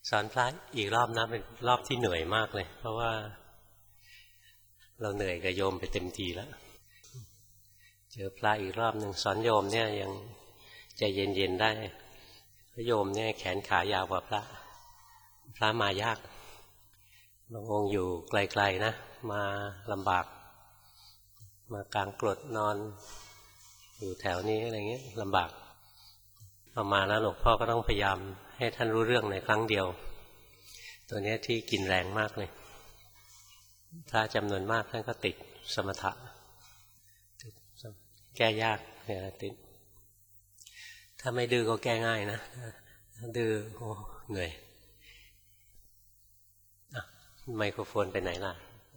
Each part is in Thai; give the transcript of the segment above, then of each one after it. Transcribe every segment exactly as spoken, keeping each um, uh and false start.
สอนพระอีกรอบนะเป็นรอบที่เหนื่อยมากเลยเพราะว่าเราเหนื่อยกับโยมไปเต็มทีแล้วเจอพระอีกรอบหนึ่งสอนโยมเนี่ยยังใจเย็นๆได้พระโยมเนี่ยแขนขายาวกว่าพระพระมายากบางองค์อยู่ไกลๆนะมาลำบากมากลางกรดนอนอยู่แถวนี้อะไรเงี้ยลำบากเอามาแล้วหลวงพ่อก็ต้องพยายามให้ท่านรู้เรื่องในครั้งเดียวตัวนี้ที่กินแรงมากเลยพระจำนวนมากท่านก็ติดสมถะแก้ยากเนี่ยติดถ้าไม่ดื้อก็แก้ง่ายนะดื้อโอ้เหนื่อยไมโครโฟนไปไหนล่ะ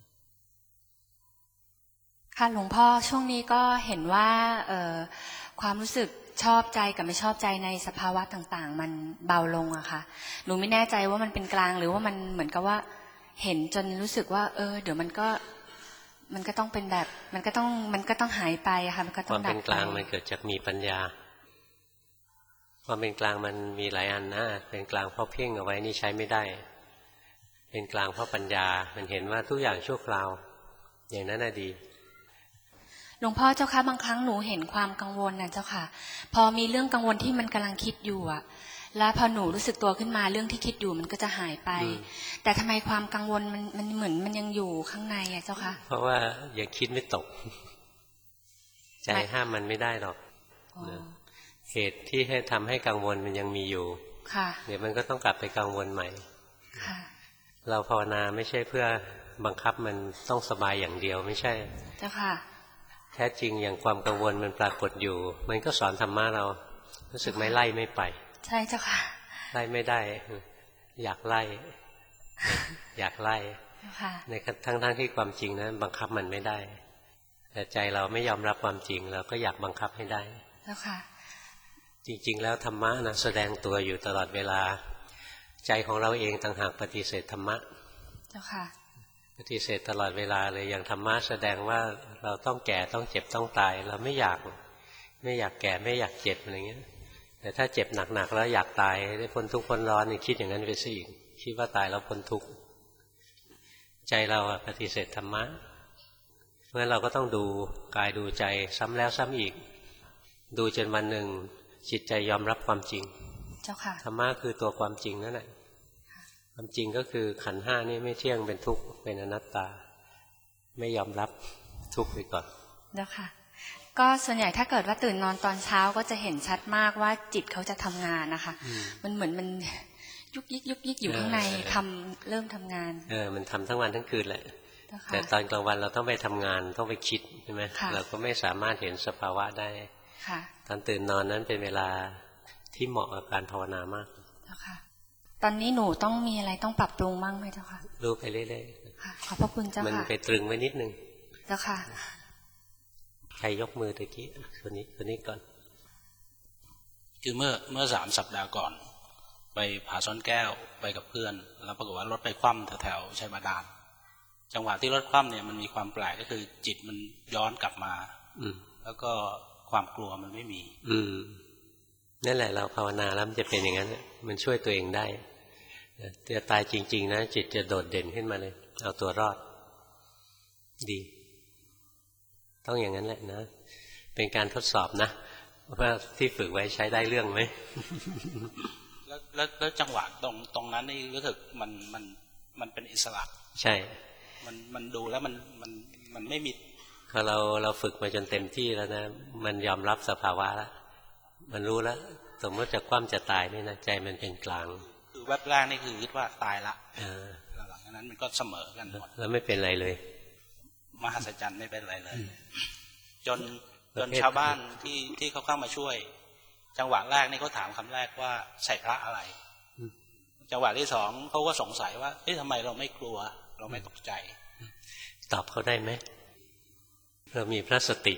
ค่ะหลวงพ่อช่วงนี้ก็เห็นว่าเอ่อความรู้สึกชอบใจกับไม่ชอบใจในสภาวะต่างๆมันเบาลงอะค่ะหนูไม่แน่ใจว่ามันเป็นกลางหรือว่ามันเหมือนกับว่าเห็นจนรู้สึกว่าเออเดี๋ยวมันก็มันก็ต้องเป็นแบบมันก็ต้องมันก็ต้องหายไปอะค่ะมันก็ต้องดับไปความเป็นกลางมันเกิดจากมีปัญญาความเป็นกลางมันมีหลายอันนะเป็นกลางเพราะเพ่งเอาไว้นี่ใช้ไม่ได้เป็นกลางเพราะปัญญามันเห็นว่าทุกอย่างชั่วคราวอย่างนั้นน่ะดีหลวงพ่อเจ้าค่ะบางครั้งหนูเห็นความกังวลนะเจ้าค่ะพอมีเรื่องกังวลที่มันกำลังคิดอยู่อะแล้วพอหนูรู้สึกตัวขึ้นมาเรื่องที่คิดอยู่มันก็จะหายไปแต่ทำไมความกังวลมันมันเหมือนมันยังอยู่ข้างในอะเจ้าค่ะเพราะว่ายังคิดไม่ตกใจห้ามมันไม่ได้หรอกเหตุที่ให้ทำให้กังวลมันยังมีอยู่เดี๋ยวมันก็ต้องกลับไปกังวลใหม่เราภาวนาไม่ใช่เพื่อบังคับมันต้องสบายอย่างเดียวไม่ใช่เจ้าค่ะแท้จริงอย่างความกังวลมันปรากฏอยู่มันก็สอนธรรมะเรารู้สึกไม่ไล่ไม่ไปใช่เจ้าค่ะไล่ไม่ได้อยากไล่อยากไล่ในทั้งทั้งที่ความจริงนั้นบังคับมันไม่ได้แต่ใจเราไม่ยอมรับความจริงเราก็อยากบังคับให้ได้เจ้าค่ะจริงๆแล้วธรรมะนะแสดงตัวอยู่ตลอดเวลาใจของเราเองต่างหากปฏิเสธธรรมะเจ้าค่ะปฏิเสธตลอดเวลาเลยอย่างธรรมะแสดงว่าเราต้องแก่ต้องเจ็บต้องตายเราไม่อยากไม่อยากแก่ไม่อยากเจ็บอะไรเงี้ยแต่ถ้าเจ็บหนักๆแล้วอยากตายได้พ้นทุกข์พ้นร้อนนี่คิดอย่างนั้นไปซะอีกคิดว่าตายแล้วพ้นทุกข์ใจเราปฏิเสธธรรมะเพราะฉะนั้นเราก็ต้องดูกายดูใจซ้ำแล้วซ้ำอีกดูจนวันหนึ่งจิตใจยอมรับความจริงเจ้าค่ะธรรมะคือตัวความจริงนั่นแหละความจริงก็คือขันธ์ห้านี่ไม่เที่ยงเป็นทุกข์เป็นอนัตตาไม่ยอมรับทุกข์ไปก่อนเจ้าค่ะก็ส่วนใหญ่ถ้าเกิดว่าตื่นนอนตอนเช้าก็จะเห็นชัดมากว่าจิตเขาจะทำงานนะคะมันเหมือนมันยุกยิกยุกยิกอยู่ข้างในทำเริ่มทำงานเออมันทำทั้งวันทั้งคืนแหละแต่ตอนกลางวันเราต้องไปทำงานต้องไปคิดใช่ไหมเราก็ไม่สามารถเห็นสภาวะได้ตอนตื่นนอนนั้นเป็นเวลาที่เหมาะกับการภาวนามากตอนนี้หนูต้องมีอะไรต้องปรับปรุงบ้างไหมเจ้าค่ะรู้ไปเรื่อยๆขอบพระคุณเจ้าค่ะมันไปตรึงไว้นิดนึงเจ้าค่ะใครยกมือตะกี้คนนี้คนนี้ก่อนคือเมื่อเมื่อสามสัปดาห์ก่อนไปผาซ่อนแก้วไปกับเพื่อนแล้วปรากฏว่ารถไปคว่ำแถวๆชัยบาดาลจังหวะที่รถคว่ำเนี่ยมันมีความแปลกก็คือจิตมันย้อนกลับมาอืมแล้วก็ความกลัวมันไม่มีอืมนั่นแหละเราภาวนาแล้วมันจะเป็นอย่างนั้นมันช่วยตัวเองได้จะตายจริงๆนะจิตจะโดดเด่นขึ้นมาเลยเอาตัวรอดดีต้องอย่างนั้นแหละนะเป็นการทดสอบนะว่าที่ฝึกไว้ใช้ได้เรื่องไหมแล้วแล้วแล้วจังหวะตรงตรงนั้นนี่รู้สึกมันมันมันเป็นอิสระใช่มันมันดูแล้วมันมันมันไม่มีพอเราเราฝึกมาจนเต็มที่แล้วนะมันยอมรับสภาวะแล้วมันรู้แล้วสมมติจะคว่ำจะตายนี่นะใจมันเป็นกลางคือแวบแรกนี่คือคิดว่าตายละหลังจากนั้นมันก็เสมอกันหมดแล้วไม่เป็นไรเลยมหัศจรรย์ไม่เป็นไรเลยจนจนชาวบ้านที่ที่เขาเข้ามาช่วยจังหวะแรกนี่เขาถามคำแรกว่าใส่พระอะไรจังหวะที่สองเขาก็สงสัยว่าเอ๊ะทำไมเราไม่กลัวเราไม่ตกใจตอบเขาได้ไหมเรามีพระสติ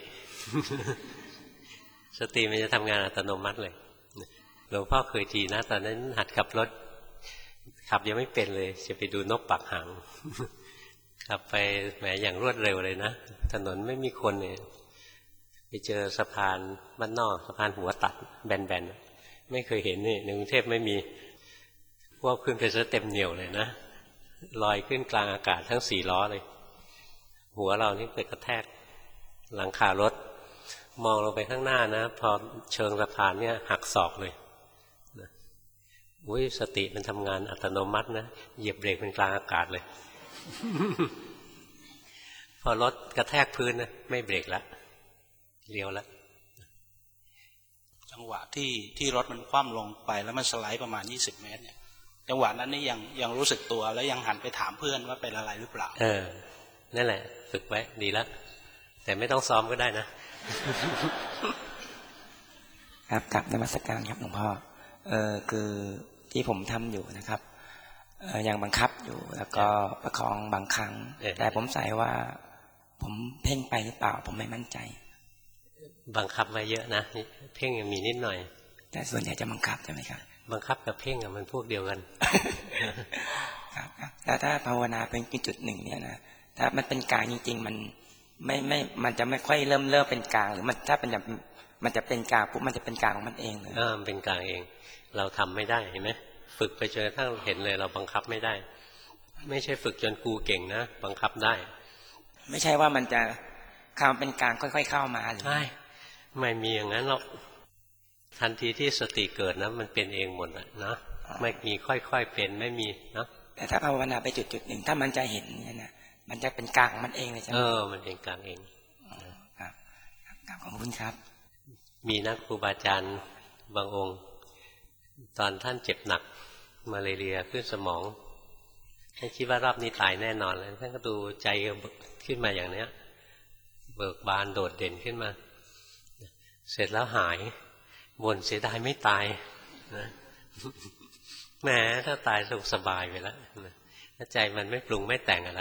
สติมันจะทำงานอัตโนมัติเลยหลวงพ่อเคยทีนะตอนนั้นหัดขับรถขับยังไม่เป็นเลยจะไปดูนกปักหางขับไปแหมอย่างรวดเร็วเลยนะถนนไม่มีคนเนี่ยไปเจอสะพานบ้านนอกสะพานหัวตัดแบนๆไม่เคยเห็นนี่ในกรุงเทพไม่มีว่าขึ้นไปซะเต็มเหนี่ยวเลยนะลอยขึ้นกลางอากาศทั้งสี่ล้อเลยหัวเรานี่ไปกระแทกหลังคารถมองลงไปข้างหน้านะพอเชิงสะพานเนี่ยหักศอกเลยนะอุ้ยสติมันทำงานอัตโนมัตินะเหยียบเบรกเป็นกลางอากาศเลย พอรถกระแทกพื้นนะไม่เบรกแล้วเลี้ยวแล้วจังหวะที่ที่รถมันคว่ำลงไปแล้วมันสไลด์ประมาณยี่สิบเมตรเนี่ยจังหวะนั้นนี่ยังยังรู้สึกตัวแล้วยังหันไปถามเพื่อนว่าเป็นอะไรหรือเปล่าเออนั่นแหละฝึกไว้ดีแล้วแต่ไม่ต้องซ้อมก็ได้นะครับกลับนมัสการครับหลวงพ่อเออคือที่ผมทำอยู่นะครับเออยังบังคับอยู่แล้วก็ประคองบางครั้งแต่ผมใส่ว่าผมเพ่งไปหรือเปล่าผมไม่มั่นใจบังคับไว้เยอะนะเพ่งยังมีนิดหน่อยแต่ส่วนใหญ่จะบังคับใช่ไหมครับบังคับกับเพ่งมันพวกเดียวกันครับแล้วถ้าภาวนาเป็นจุดหนึ่งเนี่ยนะถ้ามันเป็นกลางจริงๆมันไม่ไม่มันจะไม่ค่อยเริ่มเริ่มเป็นกลางหรือมันถ้าเป็นแบบมันจะเป็นกลางปุ๊บมันจะเป็นกลางของมันเองเลยอ่ามันเป็นกลางเองเราทำไม่ได้เห็นไหมฝึกไปจนกระทั่งเห็นเลยเราบังคับไม่ได้ไม่ใช่ฝึกจนกูเก่งนะบังคับได้ไม่ใช่ว่ามันจะคำเป็นกลางค่อยๆเข้ามาหรือไม่ไม่มีอย่างนั้นหรอกทันทีที่สติเกิดนะมันเป็นเองหมดนะไม่มีค่อยๆเป็นไม่มีนะแต่ถ้าภาวนาไปจุดๆหนึ่งถ้ามันจะเห็นเนี่ยนะมันจะเป็นกลางมันเองเลยใช่ไหมเออมันเป็นกลางเองครับขอบคุณครับมีนักครูบาอาจารย์บางองค์ตอนท่านเจ็บหนักมาเลเรียขึ้นสมองท่านคิดว่ารอบนี้ตายแน่นอนเลยท่านก็ดูใจขึ้นมาอย่างเนี้ยเบิกบานโดดเด่นขึ้นมาเสร็จแล้วหายบ่นเสียดายไม่ตายนะแหมถ้าตายสุขสบายไปแล้วถ้าใจมันไม่ปรุงไม่แต่งอะไร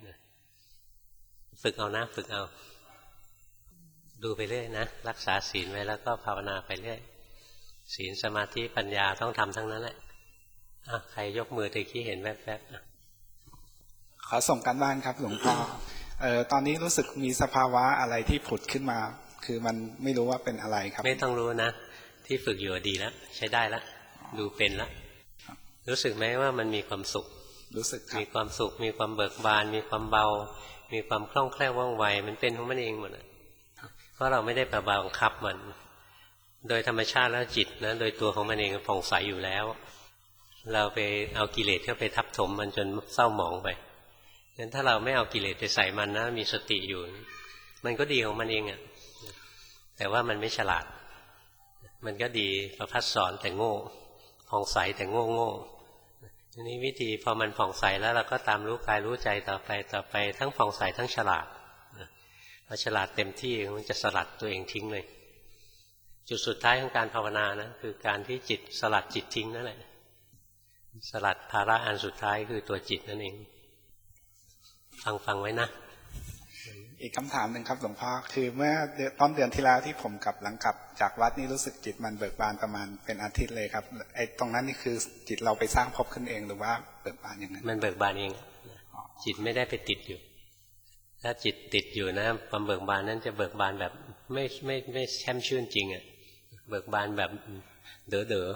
ฝึกเอานะฝึกเอาดูไปเรื่อยนะรักษาศีลไว้แล้วก็ภาวนาไปเรื่อยศีลสมาธิปัญญาต้องทำทั้งนั้นแหละอ่ะใครยกมือตะกี้เห็นแวบๆขอส่งการบ้านครับหลวงพ่อเอ่อตอนนี้รู้สึกมีสภาวะอะไรที่ผุดขึ้นมาคือมันไม่รู้ว่าเป็นอะไรครับไม่ต้องรู้นะที่ฝึกอยู่ดีแล้วใช้ได้แล้วดูเป็นแล้วรู้สึกไหมว่ามันมีความสุขรู้สึกมีความสุขมีความเบิกบานมีความเบามีความคล่องแคล่วว่องไวมันเป็นของมันเองหมดเพราะเราไม่ได้ไปบังคับมันโดยธรรมชาติแล้วจิตนะโดยตัวของมันเองผ่องใสอยู่แล้วเราไปเอากิเลสเข้าไปทับถมมันจนเศร้าหมองไปงั้นถ้าเราไม่เอากิเลสไปใส่มันนะมีสติอยู่มันก็ดีของมันเองอ่ะแต่ว่ามันไม่ฉลาดมันก็ดีประพัดสอนแต่โง่ผ่องใสแต่โง่โง่ทีนี้วิธีพอมันผ่องใสแล้วเราก็ตามรู้กายรู้ใจต่อไปต่อไปทั้งผ่องใสทั้งฉลาดพอฉลาดเต็มที่มันจะสลัดตัวเองทิ้งเลยจุดสุดท้ายของการภาวนานะคือการที่จิตสลัดจิตทิ้งนั่นแหละสลัดภาระอันสุดท้ายคือตัวจิตนั่นเองฟังฟังไว้นะอีกคำถามหนึ่งครับหลวงพ่อคือเมื่อต้นเดือนที่แล้วที่ผมกลับหลังกลับจากวัดนี่รู้สึกจิตมันเบิกบานประมาณเป็นอาทิตย์เลยครับไอ้ตรงนั้นนี่คือจิตเราไปสร้างภพขึ้นเองหรือว่าเบิกบานอย่างนั้นมันเบิกบานเองจิตไม่ได้ไปติดอยู่ถ้าจิตติดอยู่นะความเบิกบานนั้นจะเบิกบานแบบไม่ไม่ไม่แช่มชื่นจริงอ่ะเบิกบานแบบเด๋อเด๋อ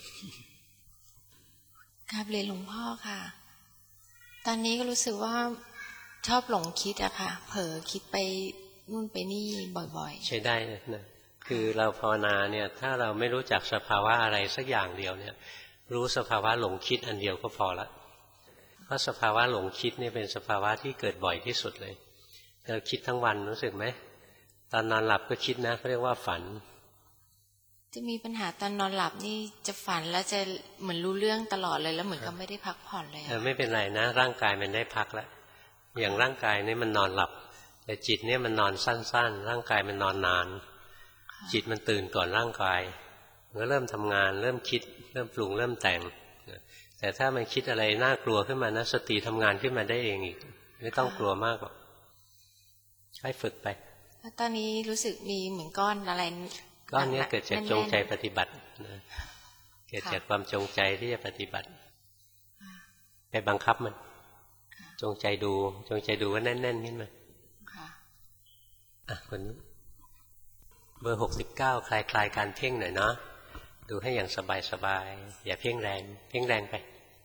ครับเรียนหลวงพ่อค่ะตอนนี้ก็รู้สึกว่าชอบหลงคิดอะค่ะเผลอคิดไปนู่นไปนี่บ่อยๆใช่ได้นะคือเราภาวนาเนี่ยถ้าเราไม่รู้จักสภาวะอะไรสักอย่างเดียวเนี่ยรู้สภาวะหลงคิดอันเดียวก็พอละเพราะสภาวะหลงคิดนี่เป็นสภาวะที่เกิดบ่อยที่สุดเลยเราคิดทั้งวันรู้สึกไหมตอนนอนหลับก็คิดนะเขาเรียกว่าฝันจะมีปัญหาตอนนอนหลับนี่จะฝันแล้วจะเหมือนรู้เรื่องตลอดเลยแล้วเหมือนกับไม่ได้พักผ่อนเลยเออไม่เป็นไรนะร่างกายมันได้พักแล้วอย่างร่างกายนี่มันนอนหลับแต่จิตเนี่ยมันนอนสั้นๆร่างกายมันนอนนานจิตมันตื่นก่อนร่างกายมันก็เริ่มทำงานเริ่มคิดเริ่มปรุงเริ่มแต่งแต่ถ้ามันคิดอะไรน่ากลัวขึ้นมานะสติทำงานขึ้นมาได้เองอีกไม่ต้องกลัวมากหรอกให้ฝึกไปตอนนี้รู้สึกมีเหมือนก้อนอะไรก้อนนี้เกิดจากจงใจปฏิบัตินะเกิดจากความจงใจที่จะปฏิบัติไปบังคับมันจงใจดูจงใจดูว่าแน่นๆขึ้นมาอ่ะคนเบอร์หกสิบเก้าคลายๆการเพ่งหน่อยเนาะดูให้อย่างสบายๆอย่าเพ่งแรงเพ่งแรงไป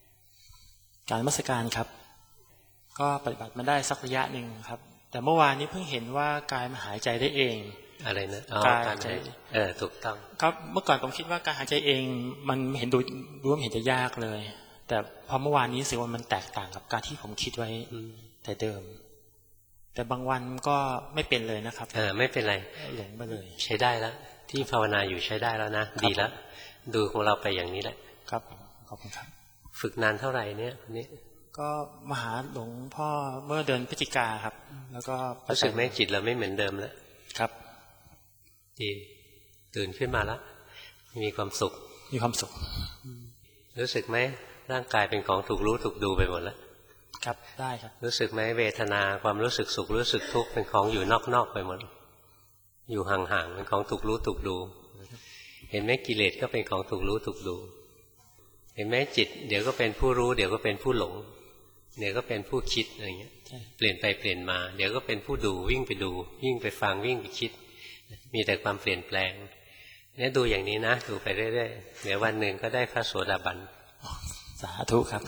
การนมัสการครับก็ปฏิบัติมาได้สักระยะหนึ่งครับแต่เมื่อวานนี้เพิ่งเห็นว่ากายมันหายใจได้เองอะไรนะกายหายใจเออถูกต้องครับเมื่อก่อนผมคิดว่าการหายใจเองมันเห็นดูรู้ว่าเห็นจะยากเลยแต่พอเมื่อวานนี้รู้สึกว่ามันแตกต่างกับการที่ผมคิดไว้แต่เดิมแต่บางวันก็ไม่เป็นเลยนะครับเออไม่เป็นไรหลงไปเลยใช้ได้แล้วที่ภาวนาอยู่ใช้ได้แล้วนะดีแล้วดูของเราไปอย่างนี้แหละครับขอบคุณครับฝึกนานเท่าไหร่เนี่ยคนนี้ก็มาหาหลวงพ่อเมื่อเดือนพฤศจิกาครับแล้วก็รู้สึกไหมจิตเราไม่เหมือนเดิมแล้วครับดีตื่นขึ้นมาแล้วมีความสุขมีความสุขรู้สึกไหมร่างกายเป็นของถูกรู้ถูกดูไปหมดแล้วครับได้ครับรู้สึกไหมเวทนาความรู้สึกสุขรู้สึกทุกข์เป็นของอยู่นอกๆไปหมดอยู่ห่างๆเป็นของถูกรู้ถูกดูเห็นไหมกิเลสก็เป็นของถูกรู้ถูกดูเห็นไหมจิตเดี๋ยวก็เป็นผู้รู้เดี๋ยวก็เป็นผู้หลงเดี๋ยวก็เป็นผู้คิดอะไรเงี้ยเปลี่ยนไปเปลี่ยนมาเดี๋ยวก็เป็นผู้ดูวิ่งไปดูวิ่งไปฟังวิ่งไปคิดมีแต่ความเปลี่ยนแปลงเนี่ยดูอย่างนี้นะดูไปเรื่อยๆเดี๋ยววันหนึ่งก็ได้พระโสดาบันสาธุครับ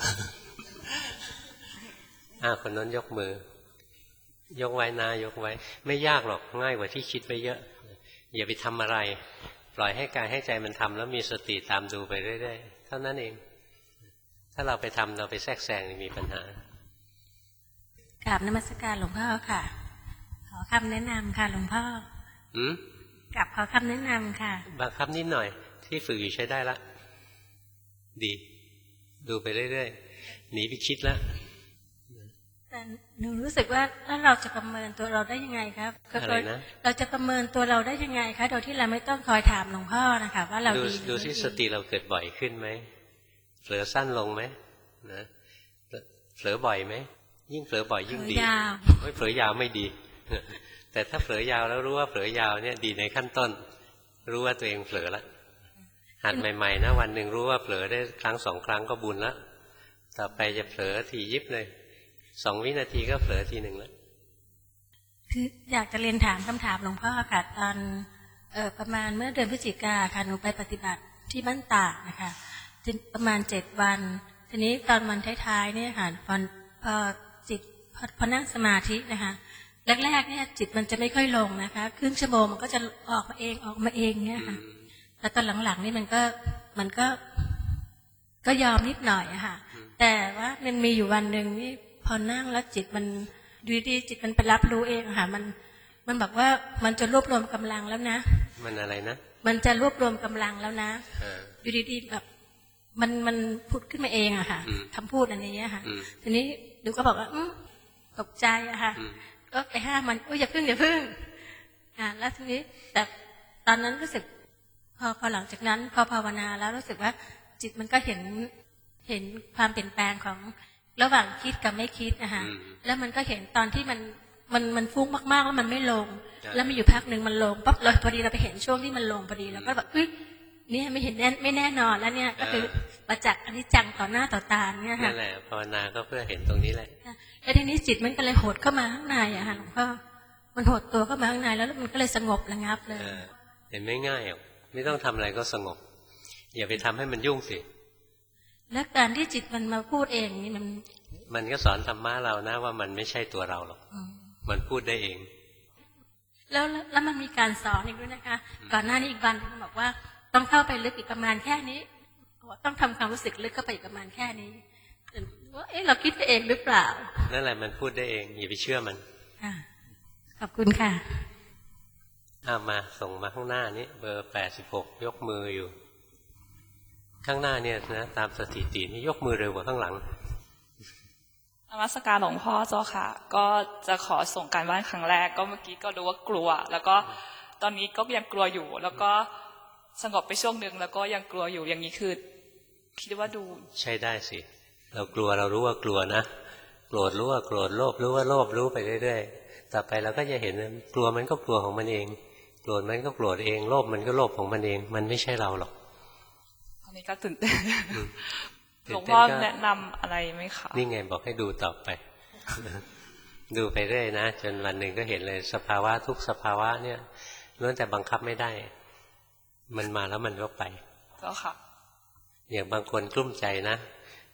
อ่าคนนั้นยกมือยกไว้นะยกไว้ไม่ยากหรอกง่ายกว่าที่คิดไปเยอะอย่าไปทำอะไรปล่อยให้กายให้ใจมันทำแล้วมีสติตามดูไปเรื่อยๆเท่านั้นเองถ้าเราไปทำเราไปแทรกแซงมีปัญหากราบนมัสการหลวงพ่อค่ะขอคำแนะนำค่ะหลวงพ่ออืมกราบขอคำแนะนำค่ะบางคำนิดหน่อยที่ฝึกอยู่ใช้ได้ละดีดูไปเรื่อยๆหนีไปคิดแล้วแต่หนูรู้สึกว่าแล้วเราจะประเมินตัวเราได้ยังไงครับอะไรนะเราจะประเมินตัวเราได้ยังไงคะโดยที่เราไม่ต้องคอยถามหลวงพ่อนะคะว่าเราดีดูที่สติเราเกิดบ่อยขึ้นไหมเผลอสั้นลงไหมนะเผลอบ่อยไหมยิ่งเผลอบ่อยยิ่งดีไม่เผลอยาวไม่ดีแต่ถ้าเผลอยาวแล้วรู้ว่าเผลอยาวเนี่ยดีในขั้นต้นรู้ว่าตัวเองเผลอแล้วหัดใหม่ๆนะวันหนึ่งรู้ว่าเผลอได้ครั้งสองครั้งก็บุญแล้วต่อไปจะเผลอทียิบเลยสองวินาทีก็เผลอทีหนึ่งแล้วคืออยากจะเรียนถามคำถามหลวงพ่อค่ะตอนเอ่อประมาณเมื่อเดือนพฤศจิกาค่ะหนูไปปฏิบัติที่บ้านตากนะคะประมาณเจ็ดวันทีนี้ตอนวันท้ายๆเนี่ยค่ะพอพอจิตพอนั่งสมาธินะคะแรกๆเนี่ยจิตมันจะไม่ค่อยลงนะคะครึ่งชั่วโมงมันก็จะออกมาเองออกมาเองเนี่ยค่ะแต่ตอนหลังๆนี่มันก็มันก็ก็ยอมนิดหน่อยอะค่ะแต่ว่ามันมีอยู่วันหนึ่งนี่พอนั่งแล้วจิตมันดูดีจิตมันไปรับรู้เองค่ะมันมันบอกว่ามันจะรวบรวมกำลังแล้วนะมันอะไรนะมันจะรวบรวมกำลังแล้วนะดูดีๆแบบมันมันพูดขึ้นมาเองอะค่ะคำพูดอันนี้ค่ะทีนี้ดูก็บอกว่าตกใจอะค่ะก็ไปห้ามมันอุ้ยอย่าพึ่งอย่าพึ่งอ่าแล้วทีนี้แต่ตอนนั้นรู้สึกพอพอหลังจากนั้นพอภาวนาแล้วรู้สึกว่าจิตมันก็เห็นเห็นความเปลี่ยนแปลงของระหว่างคิดกับไม่คิดนะคะแล้วมันก็เห็นตอนที่มันมันมันฟุ้งมากๆแล้วมันไม่ลงแล้วมีอยู่พักหนึ่งมันลงปั๊บเราพอดีเราไปเห็นช่วงที่มันลงพอดีแล้วก็แบบเฮ้ยนี่ไม่เห็นแน่ไม่แน่นอนแล้วเนี่ยก็คือประจักษ์อนิจจังต่อหน้าต่อตาเนี่ยค่ะนั่นแหละภาวนาก็เพื่อเห็นตรงนี้แหละแล้วทีนี้จิตมันก็เลยโหดเข้ามาข้างในอะค่ะหลวงพ่อมันโหดตัวเข้ามาข้างในแล้วมันก็เลยสงบระงับเลยเห็นไม่ง่ายหรอกไม่ต้องทำอะไรก็สงบอย่าไปทำให้มันยุ่งสิแล้วการที่จิตมันมาพูดเองนี่มันมันก็สอนธรรมะเรานะว่ามันไม่ใช่ตัวเราหรอกมันพูดได้เองแล้วแล้วมันมีการสอนอีกด้วยนะคะก่อนหน้านี้อีกวันมันบอกว่าต้องเข้าไปลึกอีกประมาณแค่นี้ต้องทำความรู้สึกลึกเข้าไปอีกประมาณแค่นี้ว่าเอ๊ะเราคิดไปเองหรือเปล่านั่นแหละมันพูดได้เองอย่าไปเชื่อมันขอบคุณค่ะเอามาส่งมาข้างหน้านี้เบอร์แปดสิบหกยกมืออยู่ข้างหน้าเนี่ยนะตามสถิตินี่ยกมือเร็วกว่าข้างหลังนมัสการหลวงพ่อเจ้าค่ะก็จะขอส่งการบ้านครั้งแรกก็เมื่อกี้ก็รู้ว่ากลัวแล้วก็ตอนนี้ก็ยังกลัวอยู่แล้วก็สงบไปช่วงหนึ่งแล้วก็ยังกลัวอยู่อย่างนี้คือคิดว่าดูใช่ได้สิเรากลัวเรารู้ว่ากลัวนะโกรธรู้ว่าโกรธโลภรู้ว่าโลภรู้ไปเรื่อยๆต่อไปเราก็จะเห็นกลัวมันก็กลัวของมันเองโกรธมันก็โกรธเองโลภมันก็โลภของมันเองมันไม่ใช่เราหรอกตอนนี้ก็ตื่นเต้นหลวงพ่อแนะนำอะไรไหมคะนี่ไงบอกให้ดูต่อไปดูไปเรื่อยนะจนวันหนึ่งก็เห็นเลยสภาวะทุกสภาวะเนี่ยล้วนแต่บังคับไม่ได้มันมาแล้วมันก็ไปก็ค่ะอย่างบางคนกลุ้มใจนะ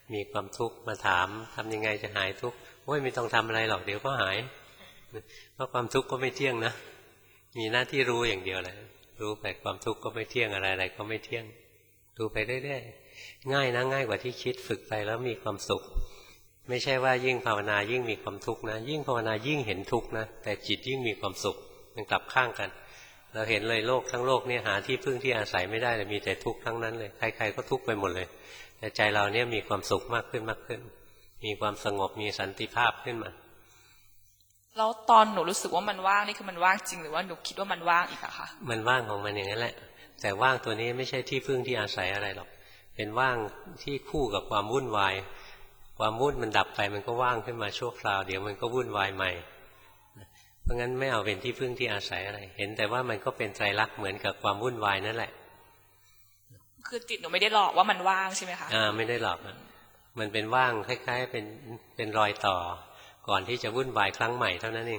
มีความทุกข์มาถามทำยังไงจะหายทุกข์โอ้ยไม่ต้องทำอะไรหรอกเดี๋ยวก็หายเพราะความทุกข์ก็ไม่เที่ยงนะมีหน้าที่รู้อย่างเดียวเลยรู้ไปความทุกข์ก็ไม่เที่ยงอะไรอะไรก็ไม่เที่ยงดูไปเรื่อยๆง่ายนะง่ายกว่าที่คิดฝึกไปแล้วมีความสุขไม่ใช่ว่ายิ่งภาวนายิ่งมีความทุกข์นะยิ่งภาวนายิ่งเห็นทุกข์นะแต่จิตยิ่งมีความสุขมันกลับข้างกันเราเห็นเลยโลกทั้งโลกเนี่ยหาที่พึ่งที่อาศัยไม่ได้เลยมีแต่ทุกข์ทั้งนั้นเลยใครๆก็ทุกข์ไปหมดเลยแต่ใจเราเนี่ยมีความสุขมากขึ้นมากขึ้นมีความสงบมีสันติภาพขึ้นมาแล้วตอนหนูรู้สึกว่ามันว่างนี่คือมันว่างจริงหรือว่าหนูคิดว่ามันว่างอีกอะคะมันว่างของมันอย่างนั้นแหละแต่ว่างตัวนี้ไม่ใช่ที่พึ่งที่อาศัยอะไรหรอกเป็นว่างที่คู่กับความวุ่นวายความวุ่นมันดับไปมันก็ว่างขึ้นมาชั่วคราวเดี๋ยวมันก็วุ่นวายใหม่เพราะงั้นไม่เอาเป็นที่พึ่งที่อาศัยอะไรเห็นแต่ว่ามันก็เป็นไตรลักษณ์เหมือนกับความวุ่นวายนั่นแหละคือจิตหนูไม่ได้หลอกว่ามันว่างใช่ไหมคะอ่าไม่ได้หลอกมันเป็นว่างคล้ายๆเป็นเป็นรอยต่อก่อนที่จะวุ่นวายครั้งใหม่เท่านั้นเอง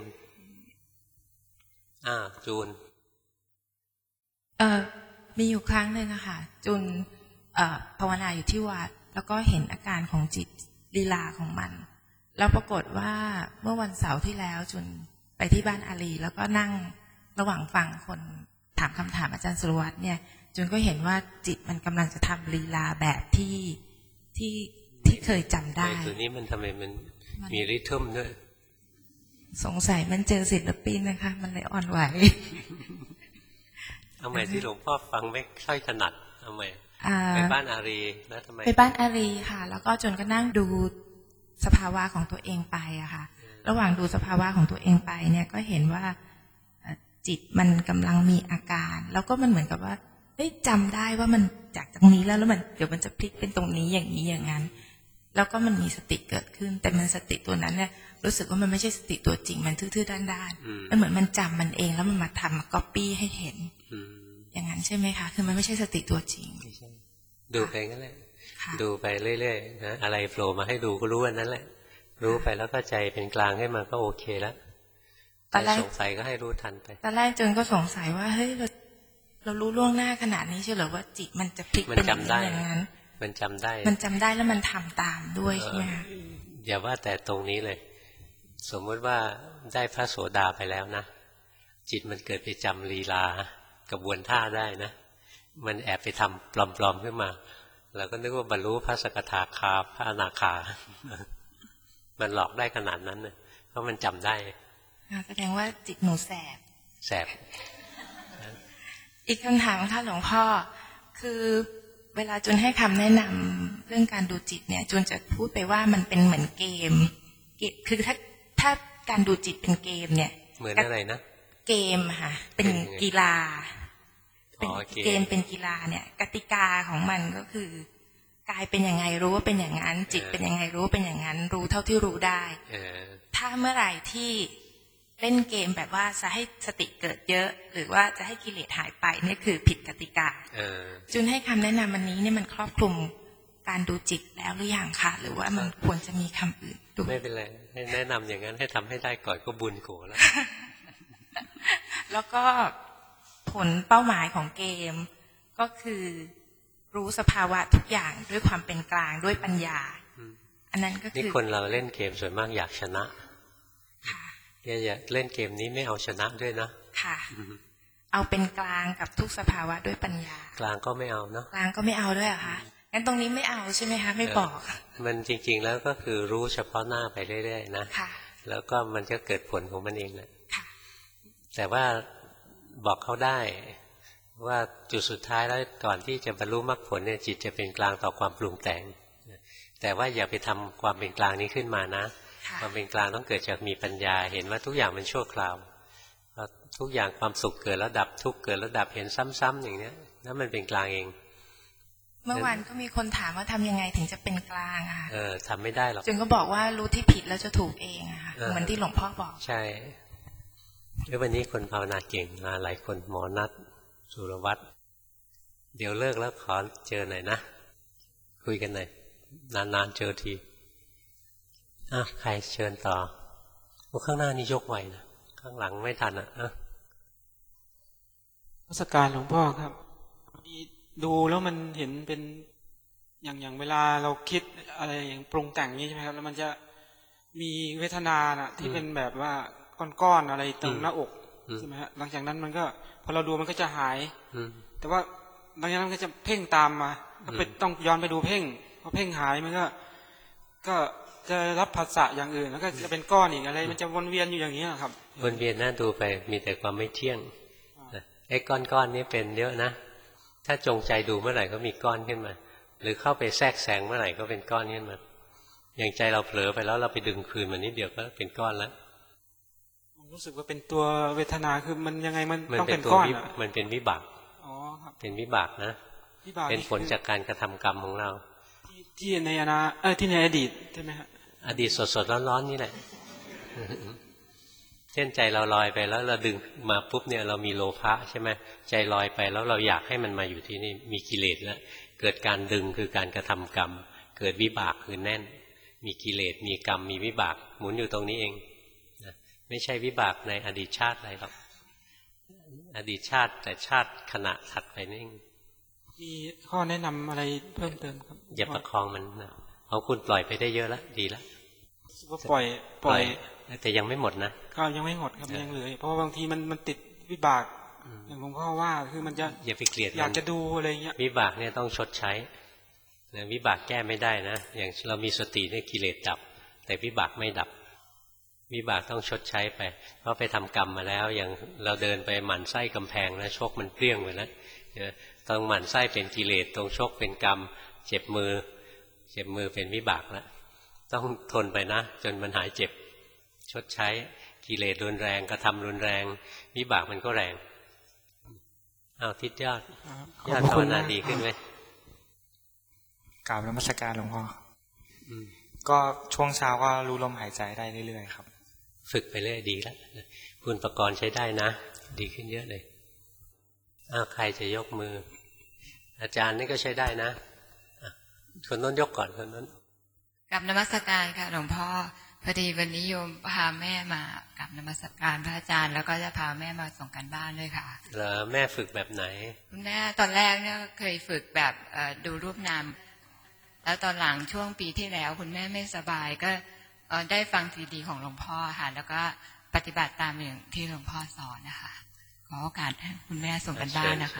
อ้าวจูนเอ่อมีอยู่ครั้งหนึ่งอะค่ะจูนเอ่อภาวนาอยู่ที่วัดแล้วก็เห็นอาการของจิตลีลาของมันแล้วปรากฏว่าเมื่อวันเสาร์ที่แล้วจูนไปที่บ้านอาลีแล้วก็นั่งระหว่างฟังคนถามคำถามอาจารย์สุรวัตรเนี่ยจูนก็เห็นว่าจิตมันกำลังจะทำลีลาแบบที่ที่ที่เคยจำได้ตัวนี้มันทำไมมันมีริทึมด้วยสงสัยมันเจอศิลปินนะคะมันเลยอ่อนไหวทำไมที่หลวงพ่อฟังไม่ค่อยถนัดทำไมไปบ้านอารีแล้วทำไมไปบ้านอารีค่ะแล้วก็จนก็นั่งดูสภาวะของตัวเองไปอะค่ะระหว่างดูสภาวะของตัวเองไปเนี่ยก็เห็นว่าจิตมันกำลังมีอาการแล้วก็มันเหมือนกับว่าเฮ้ยจำได้ว่ามันจากตรงนี้แล้วแล้วมันเดี๋ยวมันจะพลิกเป็นตรงนี้อย่างนี้อย่างนั้นแล้วก็มันมีสติเกิดขึ้นแต่มันสติตัวนั้นเนี่ยรู้สึกว่ามันไม่ใช่สติตัวจริงมันทื่อๆด้านๆมันเหมือนมันจำมันเองแล้วมันมาทำมาก๊อปปี้ให้เห็นอย่างนั้นใช่ไหมคะคือมันไม่ใช่สติตัวจริงดูไปงั้นแหละดูไปเรื่อยๆนะอะไรโผล่มาให้ดูก็รู้อันนั้นแหละรู้ไปแล้วก็ใจเป็นกลางให้มันก็โอเคแล้วแต่สงสัยก็ให้รู้ทันไปตอนแรกจนก็สงสัยว่าเฮ้ยเราเรารู้ล่วงหน้าขนาดนี้ใช่หรือว่าจิตมันจะพลิกเป็นอย่างนั้นมันจำได้มันจำได้แล้วมันทำตามด้วยใช่ไหมคะอย่าว่าแต่ตรงนี้เลยสมมติว่าได้พระโสดาไปแล้วนะจิตมันเกิดไปจำลีลากระบวนท่าได้นะมันแอบไปทำปลอมๆขึ้นมาเราก็นึกว่าบรรลุพระสกทาคาพระอนาคามันหลอกได้ขนาดนั้นนะเพราะมันจำได้แสดงว่าจิตหนูแสบแสบอีกคำถามค่ะหลวงพ่อคือเวลาจูนให้คำแนะนำเรื่องการดูจิตเนี่ยจูนจะพูดไปว่ามันเป็นเหมือนเกมคือถ้าถ้าการดูจิตเป็นเกมเนี่ยเหมือนอะไรนะเกมค่ะเป็นกีฬาเป็นเกมเป็นกีฬาเนี่ยกติกาของมันก็คือกายเป็นยังไงรู้ว่าเป็นอย่างนั้นจิตเป็นยังไงรู้ว่าเป็นอย่างนั้นรู้เท่าที่รู้ได้ถ้าเมื่อไหร่ที่เล่นเกมแบบว่าจะให้สติเกิดเยอะหรือว่าจะให้กิเลสหายไปนี่คือผิดกติกาจุนให้คำแนะนำวันนี้เนี่ยมันครอบคลุมการดูจิตแล้วหรือยังคะหรือว่ามันควรจะมีคำอื่นไม่เป็นไรให้แนะนำอย่างนั้นให้ทำให้ได้ก่อนก็บุญโกแล้วแล้วก็ผลเป้าหมายของเกมก็คือรู้สภาวะทุกอย่างด้วยความเป็นกลางด้วยปัญญาอันนั้นก็คือนี่คนเราเล่นเกมส่วนมากอยากชนะอย่าเล่นเกมนี้ไม่เอาชนะด้วยนะค่ะเอาเป็นกลางกับทุกสภาวะด้วยปัญญากลางก็ไม่เอาเนาะกลางก็ไม่เอาด้วยอะค่ะงั้นตรงนี้ไม่เอาใช่ไหมคะไม่บอกมันจริงๆแล้วก็คือรู้เฉพาะหน้าไปเรื่อยๆนะแล้วก็มันจะเกิดผลของมันเองแหละแต่ว่าบอกเขาได้ว่าจุดสุดท้ายแล้วก่อนที่จะบรรลุมรรคผลเนี่ยจิตจะเป็นกลางต่อความปรุงแต่งแต่ว่าอย่าไปทำความเป็นกลางนี้ขึ้นมานะความเป็นกลางต้องเกิดจากมีปัญญาเห็นว่าทุกอย่างมันชั่วคราวทุกอย่างความสุขเกิดแล้วดับทุกข์เกิดแล้วดับเห็นซ้ำๆอย่างเนี้ยนั่นมันเป็นกลางเองเมื่อวานก็มีคนถามว่าทำยังไงถึงจะเป็นกลางอะเออทำไม่ได้หรอกจึงก็บอกว่ารู้ที่ผิดแล้วจะถูกเองอะค่ะเหมือนที่หลวงพ่อบอกใช่แล้ววันนี้คนภาวนาเก่งมาหลายคนหมอนัทสุรวัตรเดี๋ยวเลิกแล้วขอเจอหน่อยนะคุยกันหน่อยนานๆเจอทีอ่ะใครเชิญต่อพวกข้างหน้านี่ยกไวนะข้างหลังไม่ทันอ่ะอ่ะนมัสการหลวงพ่อครับดูแล้วมันเห็นเป็นอย่างอย่างเวลาเราคิดอะไรอย่างปรุงแต่งนี้ใช่ไหมครับแล้วมันจะมีเวทนาน่ะที่เป็นแบบว่าก้อนๆอะไรตรงหน้าอกใช่ไหมฮะหลังจากนั้นมันก็พอเราดูมันก็จะหายแต่ว่าหลังจากนั้นมันก็จะเพ่งตามมาก็ไปต้องย้อนไปดูเพ่งพอเพ่งหายมันก็ก็จะรับภาษาอย่างอื่นแล้วก็จะเป็นก้อนอีกอะไรมันจะวนเวียนอยู่อย่างนี้ครับวนเวียนน่าดูไปมีแต่ความไม่เที่ยงไอ้ก้อนๆนี้เป็นเยอะนะถ้าจงใจดูเมื่อไหร่ก็มีก้อนขึ้นมาหรือเข้าไปแทรกแซงเมื่อไหร่ก็เป็นก้อนขึ้นมาอย่างใจเราเผลอไปแล้วเราไปดึงคืนมันนิดเดียวก็เป็นก้อนแล้วรู้สึกว่าเป็นตัวเวทนาคือมันยังไงมันต้องเป็นก้อนมันเป็นวิบากอ๋อครับเป็นวิบากนะเป็นผลจากการกระทำกรรมของเราที่ในอนาเออที่ในอดีตใช่ไหมฮะอดีตสดๆร้อนๆนี่แหละเช่นใจเราลอยไปแล้วเราดึงมาปุ๊บเนี่ยเรามีโลภะใช่ไหมใจลอยไปแล้วเราอยากให้มันมาอยู่ที่นี่มีกิเลสแล้วเกิดการดึงคือการกระทำกรรมเกิดวิบากคือแน่นมีกิเลสมีกรรมมีวิบากหมุนอยู่ตรงนี้เองไม่ใช่วิบากในอดีตชาติอะไรหรอกอดีตชาติแต่ชาติขณะถัดไปนี่มีข้อแนะนำอะไรเพิ่มเติมครับอย่าประคองมันนะของคุณปล่อยไปได้เยอะแล้วดีแล้วก็ปล่อยปล่อยแต่ยังไม่หมดนะก็ยังไม่หมดครับยังเหลือเพราะบางทีมันมันติดวิบากอย่างหลวงพ่อว่าคือมันจะอย่าไปเกลียดอยากจะดูอะไรเงี้ยวิบากเนี่ยต้องชดใช้วิบากแก้ไม่ได้นะอย่างเรามีสติเนี่ยกิเลสดับแต่วิบากไม่ดับวิบากต้องชดใช้ไปเพราะไปทำกรรมมาแล้วอย่างเราเดินไปหมั่นไส้กำแพงนะชกมันเปรี้ยงไปแล้วต้องหมั่นไส้เป็นกิเลสตรงชกเป็นกรรมเจ็บมือเจ็บมือเป็นวิบากแล้วต้องทนไปนะจนมันหายเจ็บชดใช้กิเลสรุนแรงกระทำรุนแรงวิบากมันก็แรงเอาทิศยอดยอดภาวนาดีขึ้นไหมกราบนมัสการหลวงพ่อก็ช่วงเช้าก็รู้ลมหายใจได้เรื่อยๆครับฝึกไปเรื่อยดีแล้วคุณประกรณ์ใช้ได้นะดีขึ้นเยอะเลยอ้าวใครจะยกมืออาจารย์นี่ก็ใช้ได้นะคนนั้นยกก่อนคนนั้นกับนมัสการค่ะหลวงพ่อพอดีวันนี้โยมพาแม่มากับนมัสการพระอาจารย์แล้วก็จะพาแม่มาส่งกันบ้านด้วยค่ะแล้วแม่ฝึกแบบไหนคุณแม่ตอนแรกเนี่ยเคยฝึกแบบดูรูปนามแล้วตอนหลังช่วงปีที่แล้วคุณแม่ไม่สบายก็ได้ฟังซีดีของหลวงพ่อค่ะแล้วก็ปฏิบัติตามอย่างที่หลวงพ่อสอนนะคะขอโอกาสให้คุณแม่ส่งกันบ้านนะคะ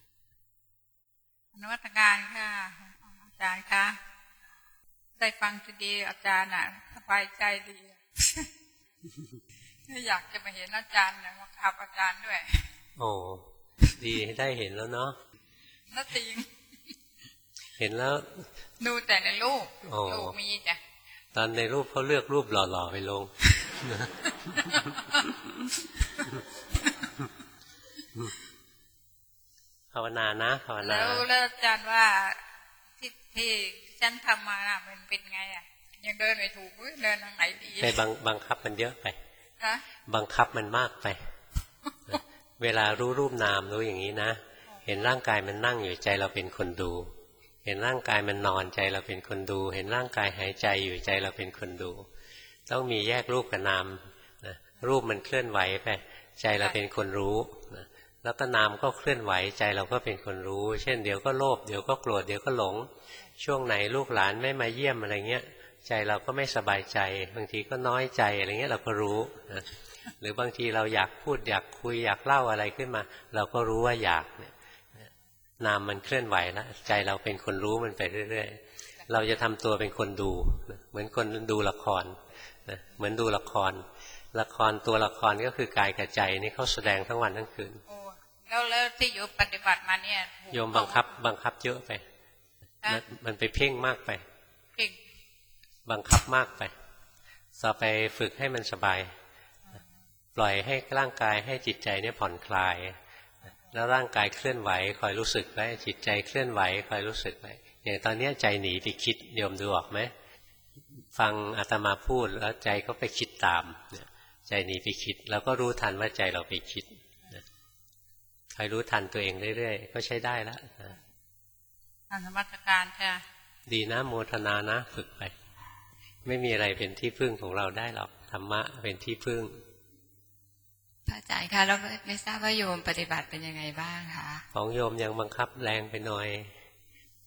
นวัตการค่ะอาจารย์คะได้ฟังซีดีอาจารย์อ่ะสบายใจดีอยากจะมาเห็นอาจารย์นะมาขับอาจารย์ด้วยโอ้ดีได้เห็นแล้วเนาะน่าติงเห็นแล้วดูแต่ในรูปรูปมีจ้ะตอนในรูปเขาเลือกรูปหล่อๆไปลงภาวนานะภาวนาแล้วแล้วอาจารย์ว่าที่ที่ฉันทำมาน่ะมันเป็นไงอ่ะยังเดินไม่ถูกเดินทางไหนดีไปบังบังคับมันเยอะไปบังคับมันมากไปเวลารู้รูปนามรู้อย่างนี้นะเห็นร่างกายมันนั่งอยู่ใจเราเป็นคนดูเห็นร่างกายมันนอนใจเราเป็นคนดูเห็นร่างกายหายใจอยู่ใจเราเป็นคนดูต้องมีแยกรูปกับนามนะรูปมันเคลื่อนไหวไปใจเราเป็นคนรู้นะแล้วก็นามก็เคลื่อนไหวใจเราก็เป็นคนรู้เช่นเดี๋ยวก็โลภเดี๋ยวก็โกรธเดี๋ยวก็หลงช่วงไหนลูกหลานไม่มาเยี่ยมอะไรเงี้ยใจเราก็ไม่สบายใจบางทีก็น้อยใจอะไรเงี้ยเราก็รู้นะหรือบางทีเราอยากพูดอยากคุยอยากเล่าอะไรขึ้นมาเราก็รู้ว่าอยากเนี่ยนามมันเคลื่อนไหวแล้วใจเราเป็นคนรู้มันไปเรื่อยๆเราจะทำตัวเป็นคนดูเหมือนคนดูละครนะเหมือนดูละครละครตัวละครก็คือกายกับใจนี่เขาแสดงทั้งวันทั้งคืนแล้วแล้วที่โยมปฏิบัติมาเนี่ยโยมบังคับบังคับเยอะไปมันไปเพ่งมากไปเพ่งบังคับมากไปต่อไปฝึกให้มันสบายปล่อยให้ร่างกายให้จิตใจเนี่ยผ่อนคลายแล้วร่างกายเคลื่อนไหวคอยรู้สึกไว้จิตใจเคลื่อนไหวคอยรู้สึกไว้อย่างตอนนี้ใจหนีไปคิดโยมดูออกไหมฟังอาตมาพูดแล้วใจก็ไปคิดตามใจหนีไปคิดเราก็รู้ทันว่าใจเราไปคิดคอยรู้ทันตัวเองเรื่อยๆก็ใช้ได้แล้วธรรมะการค่ะดีนะโมทนานะฝึกไปไม่มีอะไรเป็นที่พึ่งของเราได้หรอกธรรมะเป็นที่พึ่งพระอาจารย์คะแล้วไม่ทราบว่าโยมปฏิบัติเป็นยังไงบ้างคะของโยมยังบังคับแรงไปหน่อย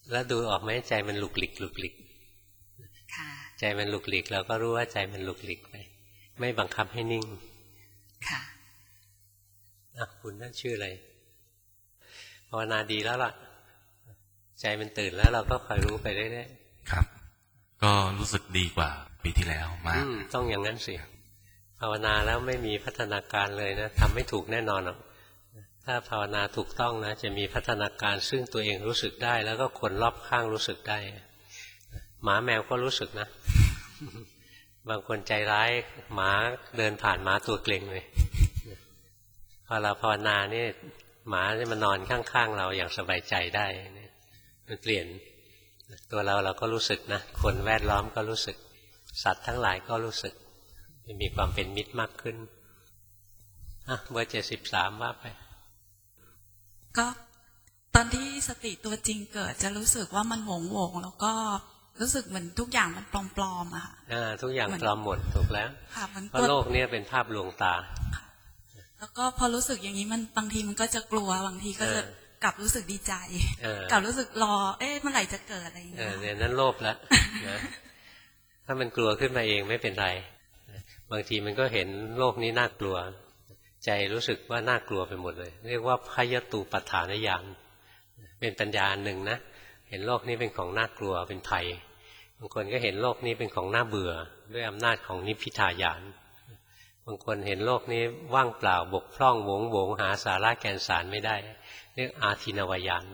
แล้วดูออกไหมใจมันหลุกหลิกหลุกหลิกใจมันหลุกหลิกเราก็รู้ว่าใจมันหลุกหลิกไปไม่บังคับให้นิ่งค่ะอ่ะคุณนั่นชื่ออะไรภาวนาดีแล้วล่ะใจมันตื่นแล้วเราก็คอยรู้ไปเรื่อยๆครับก็รู้สึกดีกว่าปีที่แล้วมากต้องอย่างนั้นสิภาวนาแล้วไม่มีพัฒนาการเลยนะทำไม่ถูกแน่นอนหรอกถ้าภาวนาถูกต้องนะจะมีพัฒนาการซึ่งตัวเองรู้สึกได้แล้วก็คนรอบข้างรู้สึกได้หมาแมวก็รู้สึกนะบางคนใจร้ายหมาเดินผ่านหมาตัวเกร็งเลยพอเราภาวนาเนี่ยหมาจะมานอนข้างๆเราอย่างสบายใจได้มันเปลี่ยนตัวเราเราก็รู้สึกนะคนแวดล้อมก็รู้สึกสัตว์ทั้งหลายก็รู้สึกมีความเป็นมิตรมากขึ้นอ่ะเบอร์เจ็ดสิบสามว่าไปก็ตอนที่สติตัวจริงเกิดจะรู้สึกว่ามันหวงหวงแล้วก็รู้สึกเหมือนทุกอย่างมันปลอมๆอะค่ะอ่าทุกอย่างปลอมหมดถูกแล้วเพราะโลกนี้เป็นภาพลวงตาแล้วก็พอรู้สึกอย่างนี้มันบางทีมันก็จะกลัวบางทีก็จะกลับรู้สึกดีใจกลับรู้สึกรอเอ๊ะเมื่อไหร่จะเกิดอะไรอย่างเงี้ยเนี่ยนั้นโลภแล้วนะถ้ามันกลัวขึ้นมาเองไม่เป็นไรบางทีมันก็เห็นโลกนี้น่ากลัวใจรู้สึกว่าน่ากลัวไปหมดเลยเรียกว่าพยตูปัฏฐานญาณเป็นปัญญาหนึ่งนะเห็นโลกนี้เป็นของน่ากลัวเป็นภัยบางคนก็เห็นโลกนี้เป็นของน่าเบื่อด้วยอำนาจของนิพพิทายานบางคนเห็นโลกนี้ว่างเปล่าบกพร่องโหวงโหวงหาสาระแก่นสารไม่ได้เรียกอาทินวายาน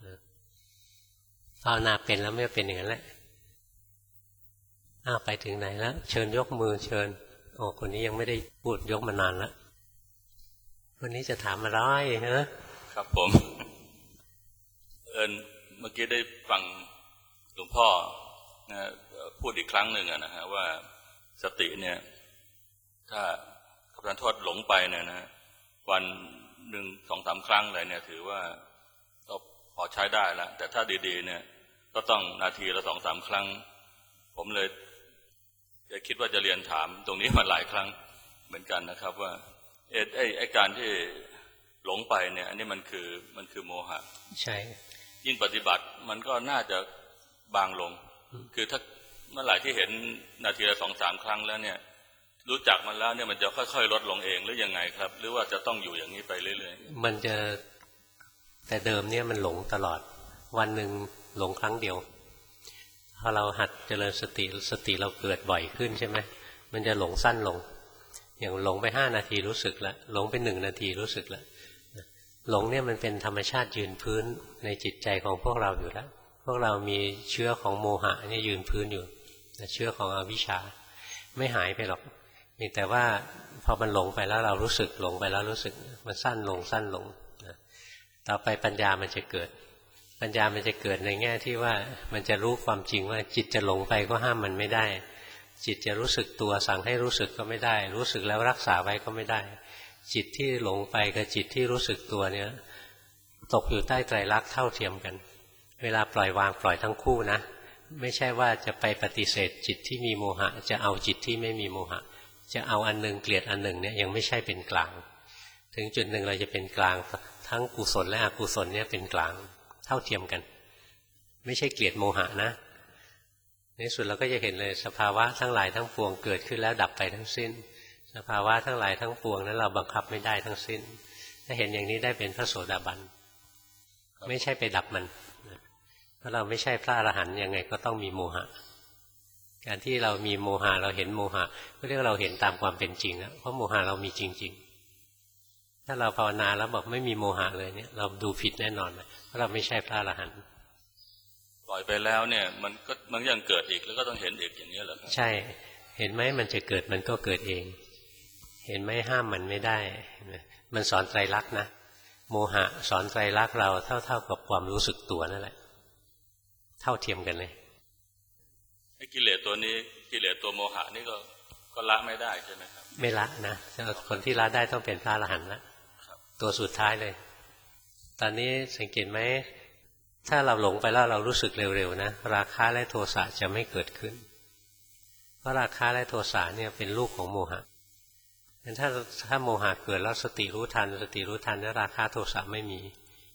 ภาวนาเป็นแล้วไม่เป็นอย่างนั้นแหละอ้าวไปถึงไหนแล้วเชิญยกมือเชิญโอ้คนนี้ยังไม่ได้พูดยกมานานแล้ววันนี้จะถามอะไรฮะครับผมเอิญเมื่อกี้ได้ฟังหลวงพ่อนะพูดอีกครั้งหนึ่งนะฮะว่าสติเนี่ยถ้าขอโทษหลงไปเนี่ยนะวันหนึ่งสองสามครั้งอะไรเนี่ยถือว่าก็พอใช้ได้แล้วแต่ถ้าดีๆเนี่ยก็ต้องนาทีละสองสามครั้งผมเลยจะคิดว่าจะเรียนถามตรงนี้มาหลายครั้งเหมือนกันนะครับว่าไอ้ไอ้การที่หลงไปเนี่ยอันนี้มันคือมันคือโมหะใช่ยิ่งปฏิบัติมันก็น่าจะบางลงคือถ้าเมื่อไหร่ที่เห็นนาทีละสองสามครั้งแล้วเนี่ยรู้จักมันแล้วเนี่ยมันจะค่อยๆลดลงเองหรือยังไงครับหรือว่าจะต้องอยู่อย่างนี้ไปเรื่อยๆมันจะแต่เดิมเนี่ยมันหลงตลอดวันหนึ่งหลงครั้งเดียวพอเราหัดเจริญสติสติเราเกิดบ่อยขึ้นใช่ไหมมันจะหลงสั้นลงอย่างหลงไปห้านาทีรู้สึกแล้วหลงไปหนึ่งนาทีรู้สึกแล้วหลงเนี่ยมันเป็นธรรมชาติยืนพื้นในจิตใจของพวกเราอยู่แล้วพวกเรามีเชื้อของโมหะนี่ยืนพื้นอยู่เชื้อของอวิชชาไม่หายไปหรอกมีแต่ว่าพอมันหลงไปแล้วเรารู้สึกหลงไปแล้วรู้สึกมันสั้นลงสั้นลงต่อไปปัญญามันจะเกิดปัญญามันจะเกิดในแง่ที่ว่ามันจะรู้ความจริงว่าจิตจะหลงไปก็ห้ามมันไม่ได้จิตจะรู้สึกตัวสั่งให้รู้สึกก็ไม่ได้รู้สึกแล้วรักษาไว้ก็ไม่ได้จิตที่หลงไปกับจิตที่รู้สึกตัวเนี่ยตกอยู่ใต้ไตรลักษณ์เท่าเทียมกันเวลาปล่อยวางปล่อยทั้งคู่นะไม่ใช่ว่าจะไปปฏิเสธจิตที่มีโมหะจะเอาจิตที่ไม่มีโมหะจะเอาอันหนึ่งเกลียดอันหนึ่งเนี่ยยังไม่ใช่เป็นกลางถึงจุดหนึ่งเราจะเป็นกลางทั้งกุศลและอกุศลเนี่ยเป็นกลางเท่าเทียมกันไม่ใช่เกลียดโมหะนะในสุดเราก็จะเห็นเลยสภาวะทั้งหลายทั้งปวงเกิดขึ้นแล้วดับไปทั้งสิ้นสภาวะทั้งหลายทั้งปวงนั้นเราบังคับไม่ได้ทั้งสิ้นถ้าเห็นอย่างนี้ได้เป็นพระโสดาบันไม่ใช่ไปดับมันเพราะเราไม่ใช่พระอรหันต์ยังไงก็ต้องมีโมหะการที่เรามีโมหะเราเห็นโมหะก็เรียกเราเห็นตามความเป็นจริงนะเพราะโมหะเรามีจริงๆถ้าเราภาวนาแล้วบอกไม่มีโมหะเลยเนี่ยเราดูผิดแน่นอนนะเพราะเราไม่ใช่พระอรหันต์ปล่อยไปแล้วเนี่ยมันก็มันยังเกิดอีกแล้วก็ต้องเห็นอีกอย่างนี้เหรอครับใช่เห็นไหมมันจะเกิดมันก็เกิดเองเห็นไหมห้ามมันไม่ได้มันสอนไตรลักษณ์นะโมหะสอนไตรลักษณ์เราเท่าๆกับความรู้สึกตัวนั่นแหละเท่าเทียมกันเลยไอ้กิเลสตัวนี้กิเลสตัวโมหะนี่ก็ก็ละไม่ได้ใช่ไหมครับไม่ละนะคนที่ละได้ต้องเป็นพระอรหันต์ละตัวสุดท้ายเลยตอนนี้สังเกตไหมถ้าเราหลงไปแล้วเรารู้สึกเร็วๆนะราคะและโทสะจะไม่เกิดขึ้นเพราะราคะและโทสะเนี่ยเป็นลูกของโมหะถ้าถ้าโมหะเกิดแล้วสติรู้ทันสติรู้ทันแล้วราคะโทสะไม่มี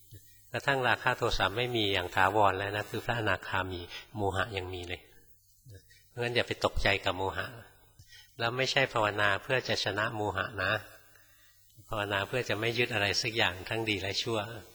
กระทั่งราคะโทสะไม่มีอย่างถาวรแล้วนะคือพระอนาคามีโมหะยังมีเลยเพราะฉะนั้นอย่าไปตกใจกับโมหะแล้วไม่ใช่ภาวนาเพื่อจะชนะโมหะนะภาวนาเพื่อจะไม่ยึดอะไรสักอย่างทั้งดีและชั่ว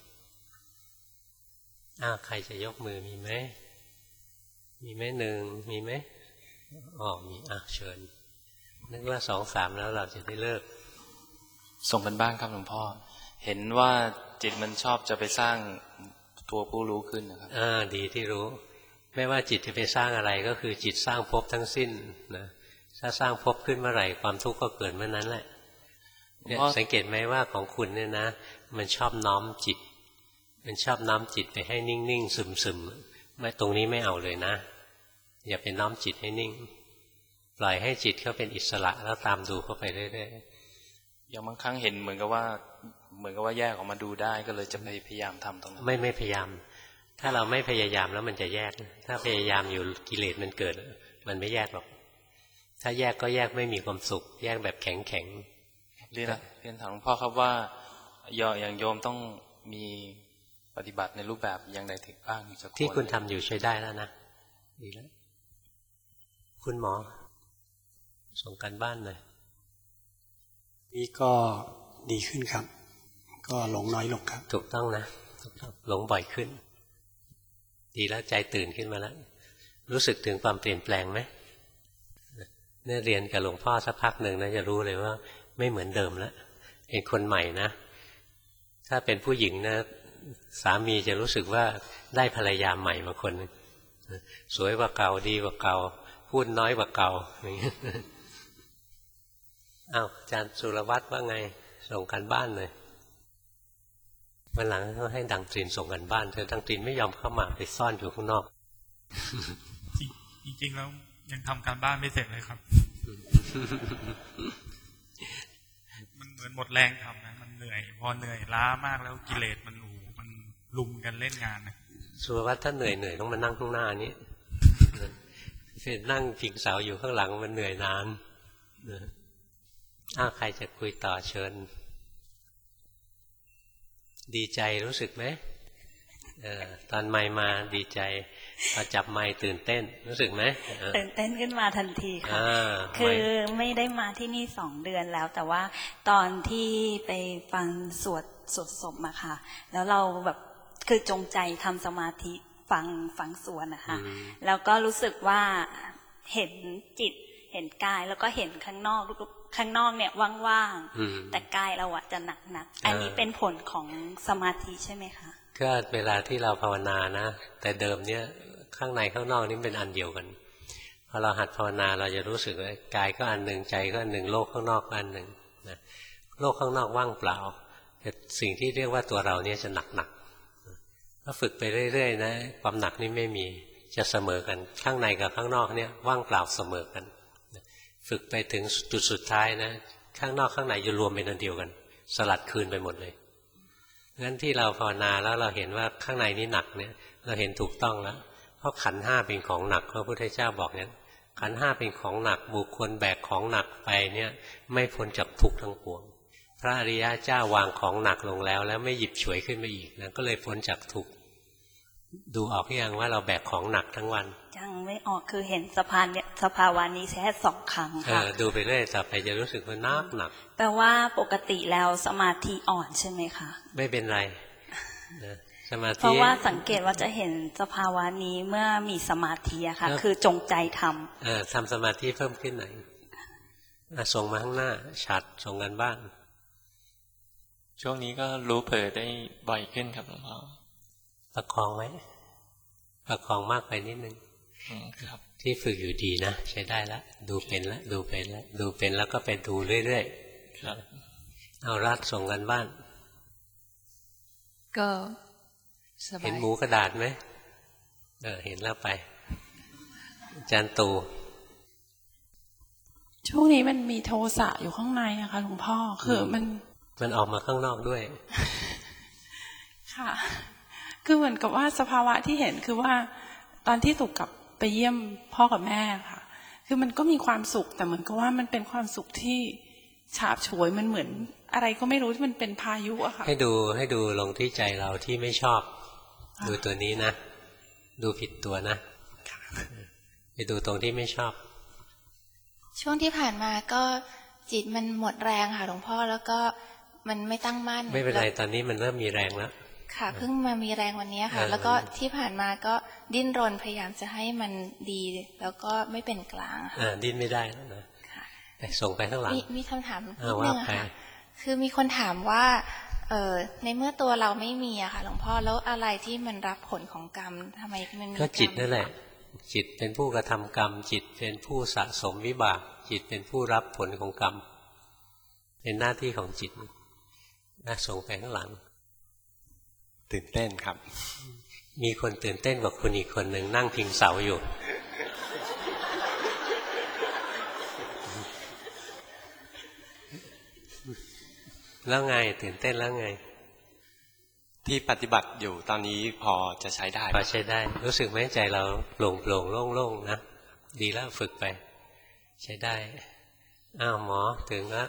อ้าวใครจะยกมือมีไหมมีไหมหนึ่งมีไหมอ๋อมีอ่ะเชิญนึกว่าสองสามแล้วเราจะได้เลิกส่งกันบ้างครับหลวงพ่อเห็นว่าจิตมันชอบจะไปสร้างตัวผู้รู้ขึ้นนะครับอ่าดีที่รู้ไม่ว่าจิตจะไปสร้างอะไรก็คือจิตสร้างภพทั้งสิ้นนะถ้าสร้างภพขึ้นเมื่อไหร่ความทุกข์ก็เกิดเมื่อนั้นแหละเนี่ยสังเกตไหมว่าของคุณเนี่ยนะมันชอบน้อมจิตมันชอบน้อมจิตไปให้นิ่งๆซึมๆไม่ตรงนี้ไม่เอาเลยนะอย่าไปน้อมจิตให้นิ่งปล่อยให้จิตเขาเป็นอิสระแล้วตามดูเข้าไปเรื่อยๆอย่างบางครั้งเห็นเหมือนกับว่าเหมือนกับว่าแยกออกมาดูได้ก็เลยจะพยายามทำตรงนั้นไม่ไม่พยายามถ้าเราไม่พยายามแล้วมันจะแยกถ้าพยายามอยู่กิเลสมันเกิดมันไม่แยกหรอกถ้าแยกก็แยกไม่มีความสุขแยกแบบแข็งแข็งเรียนเรียนถามหลวงพ่อครับว่ายออย่างโยมต้องมีปฏิบัติในรูปแบบอย่างใดถึงบ้างที่คุณทำอยู่ใช้ได้แล้วนะดีแล้วคุณหมอส่งกันบ้านหน่อยนี่ก็ดีขึ้นครับก็หลงน้อยลงครับถูกต้องนะถูกต้องหลงบ่อยขึ้นดีแล้วใจตื่นขึ้นมาแล้วรู้สึกถึงความเปลี่ยนแปลงไหมเนี่ยเรียนกับหลวงพ่อสักพักหนึ่งนะจะรู้เลยว่าไม่เหมือนเดิมแล้วเป็นคนใหม่นะถ้าเป็นผู้หญิงนะสามีจะรู้สึกว่าได้ภรรยาใหม่มาคนนึงสวยกว่าเก่าดีกว่าเก่าพูดน้อยกว่าเก่าอย่างนี้อ้าวอาจารย์สุรวัตรว่าไงส่งกันบ้านเลยวันหลังต้องให้ดังตรีนส่งกันบ้านเธอดังตรีนไม่ยอมเข้ามาไปซ่อนอยู่ข้างนอกจริงๆแล้วยังทำการบ้านไม่เสร็จเลยครับมันเหมือนหมดแรงทำนะมันเหนื่อยพอเหนื่อยล้ามากแล้วกิเลสมันโอ้โหมันลุมกันเล่นงานนะสุรวัตรถ้าเหนื่อยเหนื่อยต้องมานั่งข้างหน้านี้นั่งพิงเสาอยู่ข้างหลังมันเหนื่อยนานอ้าวใครจะคุยต่อเชิญดีใจรู้สึกไหมเออตอนไมค์มาดีใจพอจับไมค์ตื่นเต้นรู้สึกไหมตื่นเต้นขึ้นมาทันทีค่ะคือไม่ได้มาที่นี่สองเดือนแล้วแต่ว่าตอนที่ไปฟังสวดสวดศพมาค่ะแล้วเราแบบคือจงใจทำสมาธิฟังฟังสวดนะคะแล้วก็รู้สึกว่าเห็นจิตเห็นกายแล้วก็เห็นข้างนอกข้างนอกเนี่ยว่างๆแต่กายเราอะจะหนักๆอันนี้เป็นผลของสมาธิใช่ไหมคะก็เวลาที่เราภาวนานะแต่เดิมเนี่ยข้างในข้างนอกนี่เป็นอันเดียวกันพอเราหัดภาวนาเราจะรู้สึกว่ากายก็อันหนึ่งใจก็อันหนึ่งโลกข้างนอกก็อันหนึ่งนะโลกข้างนอกว่างเปล่าแต่สิ่งที่เรียกว่าตัวเราเนี่ยจะหนักหนักถ้าฝึกไปเรื่อยๆนะความหนักนี่ไม่มีจะเสมอกันข้างในกับข้างนอกเนี่ยว่างเปล่าเสมอกันฝึกไปถึงจุดสุดท้ายนะข้างนอกข้างในจะรวมเป็นอันเดียวกันสลัดคืนไปหมดเลยงั้นที่เราภาวนาแล้วเราเห็นว่าข้างในนี้หนักเนี่ยเราเห็นถูกต้องแล้วเพราะขันธ์ห้าเป็นของหนักพระพุทธเจ้าบอกเนี่ยขันธ์ห้าเป็นของหนักบุคคลแบกของหนักไปเนี่ยไม่พ้นจากทุกข์ทั้งปวงพระอริยเจ้าวางของหนักลงแล้วแล้วไม่หยิบฉวยขึ้นมาอีกนะก็เลยพ้นจากทุกข์ดูออกยังว่าเราแบกของหนักทั้งวันยังไม่ออกคือเห็นสภานเนี่ยสภาวะนี้แค่สองครั้งค่ะดูไปเรื่อยต่อไปจะรู้สึกว่านักหนักแปลว่าปกติแล้วสมาธิอ่อนใช่ไหมคะไม่เป็นไรสมาธิเพราะว่าสังเกตว่าจะเห็นสภาวะนี้เมื่อมีสมาธิอะค่ะคือจงใจทำเออทำสมาธิเพิ่มขึ้นหน่อยส่งมาข้างหน้าฉัดส่งกันบ้างช่วงนี้ก็รู้เผลอได้บ่อยขึ้นครับหลวงพ่อประคองไว้ประคองมากไปนิดนึงที่ฝึกอยู่ดีนะใช้ได้แล้วดูเป็นแล้วดูเป็นแล้วดูเป็นแล้วก็ไปดูเรื่อยๆเอารัดส่งกันบ้านก็เห็นหมูกระดาษไหมเออเห็นแล้วไปอาจารย์ตูช่วงนี้มันมีโทสะอยู่ข้างในนะคะหลวงพ่อคือมันมันออกมาข้างนอกด้วยค่ะคือเหมือนกับว่าสภาวะที่เห็นคือว่าตอนที่สุกกับไปเยี่ยมพ่อกับแม่ค่ะคือมันก็มีความสุขแต่เหมือนกับว่ามันเป็นความสุขที่ฉาบฉวยมันเหมือนอะไรก็ไม่รู้ที่มันเป็นพายุอะค่ะให้ดูให้ดูลงที่ใจเราที่ไม่ชอบดูตัวนี้นะดูผิดตัวนะไปดูตรงที่ไม่ชอบช่วงที่ผ่านมาก็จิตมันหมดแรงค่ะหลวงพ่อแล้วก็มันไม่ตั้งมั่นไม่เป็นไรตอนนี้มันเริ่มมีแรงแล้วค่ะเพิ่งมามีแรงวันนี้ค่ะแล้วก็ที่ผ่านมาก็ดิ้นรนพยายามจะให้มันดีแล้วก็ไม่เป็นกลางค่ะดิ้นไม่ได้นะส่งไปข้างหลังมีคำถามนิดนึงค่ะคือมีคนถามว่าเออในเมื่อตัวเราไม่มีอะค่ะหลวงพ่อแล้วอะไรที่มันรับผลของกรรมทำไมมันมีก็จิตนั่นแหละจิตเป็นผู้กระทำกรรมจิตเป็นผู้สะสมวิบากจิตเป็นผู้รับผลของกรรมเป็นหน้าที่ของจิตนะส่งไปข้างหลังตื่นเต้นครับมีคนตื่นเต้นกว่าคุณอีกคนหนึ่งนั่งพิงเสาอยู่แล้วไงตื่นเต้นแล้วไงที่ปฏิบัติอยู่ตอนนี้พอจะใช้ได้พอใช้ได้รู้สึกไหมใจเราโปร่งโปร่งโล่งๆนะดีแล้วฝึกไปใช้ได้อ้าวหมอถึงแล้ว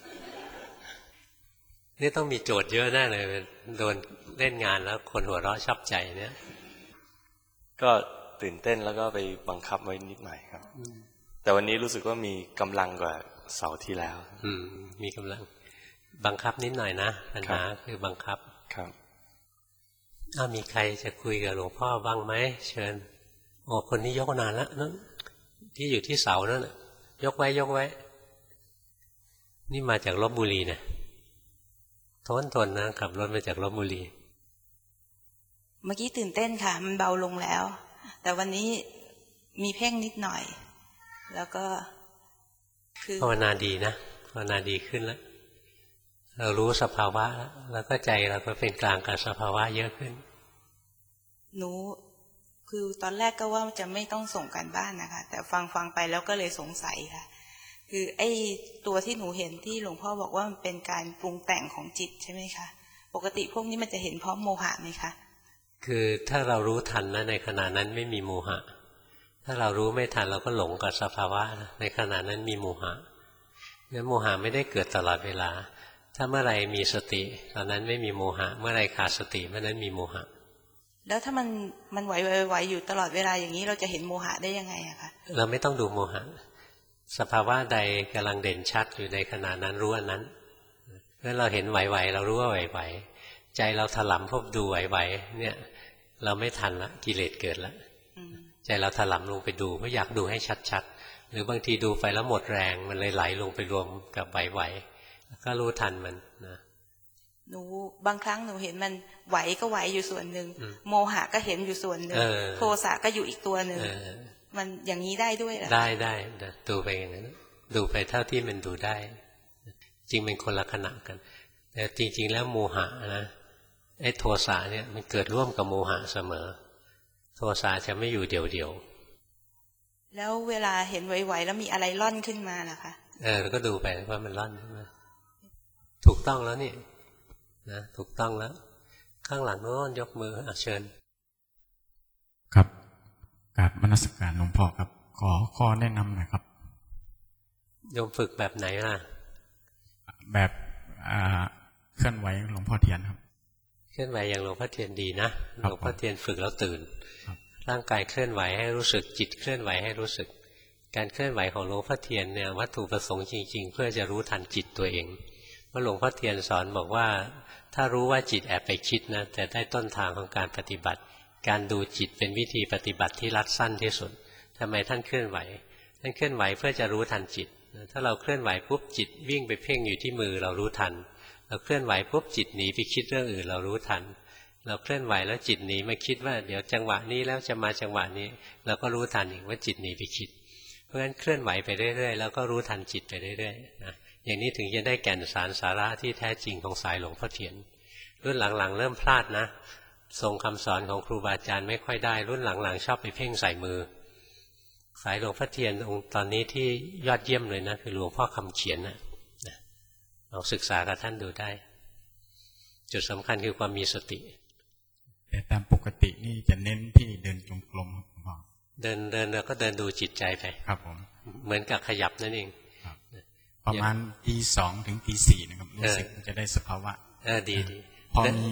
นี่ต้องมีโจทย์เยอะแน่เลยโดนเล่นงานแล้วคนหัวเราะชอบใจเนี่ยก็ตื่นเต้นแล้วก็ไปบังคับไว้นิดหน่อยครับแต่วันนี้รู้สึกว่ามีกำลังกว่าเสาร์ที่แล้วอืมมีกำลังบังคับนิดหน่อยนะปัญหาคือบังคับครับถ้ามีใครจะคุยกับหลวงพ่อบ้างไหมเชิญโอ้คนนี้ยกนานแล้วนั่นที่อยู่ที่เสานั่นยกไว้ยกไว้นี่มาจากลพบุรีเนี่ยทนทนนะขับรถมาจากลพบุรีเมื่อกี้ตื่นเต้นค่ะมันเบาลงแล้วแต่วันนี้มีเพ่งนิดหน่อยแล้วก็คือภาวนาดีนะภาวนาดีขึ้นแล้วเรารู้สภาวะแล้วแล้วก็ใจเราก็เป็นกลางกับสภาวะเยอะขึ้นหนูคือตอนแรกก็ว่าจะไม่ต้องส่งการบ้านนะคะแต่ฟังฟังไปแล้วก็เลยสงสัยค่ะคือไอ้ตัวที่หนูเห็นที่หลวงพ่อบอกว่ามันเป็นการปรุงแต่งของจิตใช่ไหมคะปกติพวกนี้มันจะเห็นพร้อมโมหะไหมคะคือถ้าเรารู้ทันนะในขณะนั้นไม่มีโมหะถ้าเรารู้ไม่ทันเราก็หลงกับสภาวะนะในขณะนั้นมีโมหะงั้นโมหะไม่ได้เกิดตลอดเวลาถ้าเมื่อไรมีสติตอนนั้นไม่มีโมหะเมื่อไรขาดสติเมื่อนั้นมีโมหะแล้วถ้ามันมันไหวไหวอยู่ตลอดเวลาอย่างนี้เราจะเห็นโมหะได้ยังไงอะคะเราไม่ต้องดูโมหะสภาวะใดกำลังเด่นชัดอยู่ในขณะนั้นรู้อันนั้นเมื่อเราเห็นไหวๆเรารู้ว่าไหวๆใจเราถลำพบดูไหวๆเนี่ยเราไม่ทันละกิเลสเกิดละใจเราถลำลงไปดูเพราะอยากดูให้ชัดๆหรือบางทีดูไปแล้วหมดแรงมันเลยไหลลงไปรวมกับไหวๆก็รู้ทันมันนะหนูบางครั้งหนูเห็นมันไหวก็ไหวอยู่ส่วนหนึ่งโมหะก็เห็นอยู่ส่วนหนึ่งโทสะก็อยู่อีกตัวหนึ่งมันอย่างนี้ได้ด้วยเหรอได้ได้ดูไปอย่างนั้นดูไปเท่าที่มันดูได้จริงเป็นคนละขณะกันแต่จริงๆแล้วโมหะนะไอ้โทสะเนี่ยมันเกิดร่วมกับโมหะเสมอโทสะจะไม่อยู่เดี่ยวๆแล้วเวลาเห็นไหวๆแล้วมีอะไรล่อนขึ้นมาล่ะคะเออก็ดูไปว่ามันล่อนขึ้นมาถูกต้องแล้วนี่นะถูกต้องแล้วข้างหลังโน้นยกมือเชิญครับกราบนมัสการหลวงพ่อครับขอข้อแนะนำหน่อยครับโยมฝึกแบบไหนล่ะแบบเคลื่อนไหวหลวงพ่อเทียนครับเคลื่อนไหวอย่างหลวงพ่อเทียนดีนะหลวงพ่อเทียนฝึกแล้วตื่นร่างกายเคลื่อนไหวให้รู้สึกจิตเคลื่อนไหวให้รู้สึกการเคลื่อนไหวของหลวงพ่อเทียนเนี่ยวัตถุประสงค์จริงๆเพื่อจะรู้ทันจิตตัวเองเพราะหลวงพ่อเทียนสอนบอกว่าถ้ารู้ว่าจิตแอบไปคิดนะแต่ได้ต้นทางของการปฏิบัติการดูจิตเป็นวิธีปฏิบัติที่รัดสั้นที่สุดทำไมท่านเคลื่อนไหวท่านเคลื่อนไหวเพื่อจะรู้ทันจิตถ้าเราเคลื่อนไหวปุ๊บจิตวิ่งไปเพ่งอยู่ที่มือเรารู้ทันเราเคลื่อนไหวปุ๊บจิตหนีไปคิดเรื่องอื่นเรารู้ทันเราเคลื่อนไหวแล้วจิตหนีมาคิดว่าเดี๋ยวจังหวะนี้แล้วจะมาจังหวะนี้เราก็รู้ทันอีกว่าจิตหนีไปคิดเพราะฉะนั้นเคลื่อนไหวไปเรื่อยๆแล้วก็รู้ทันจิตไปเรื่อยๆนะอย่างนี้ถึงจะได้แก่นสารสาระที่แท้จริงของสายหลวงพ่อเทียนรุ่นหลังๆเริ่มพลาดนะทรงคำสอนของครูบาอาจารย์ไม่ค่อยได้รุ่นหลังๆชอบไปเพ่งใส่มือสายหลวงพ่อเทียนองค์ตอนนี้ที่ยอดเยี่ยมเลยนะคือหลวงพ่อคำเขียนนะลองศึกษากับท่านดูได้จุดสำคัญคือความมีสติแต่ตามปกตินี่จะเน้นที่เดินจงกรมครับเดินเดินแล้วก็เดินดูจิตใจไปครับผมเหมือนกับขยับนั่นเองประมาณตีสองถึงตีสี่นะครับรู้สึกจะได้สภาวะเออดีดีพอมีพ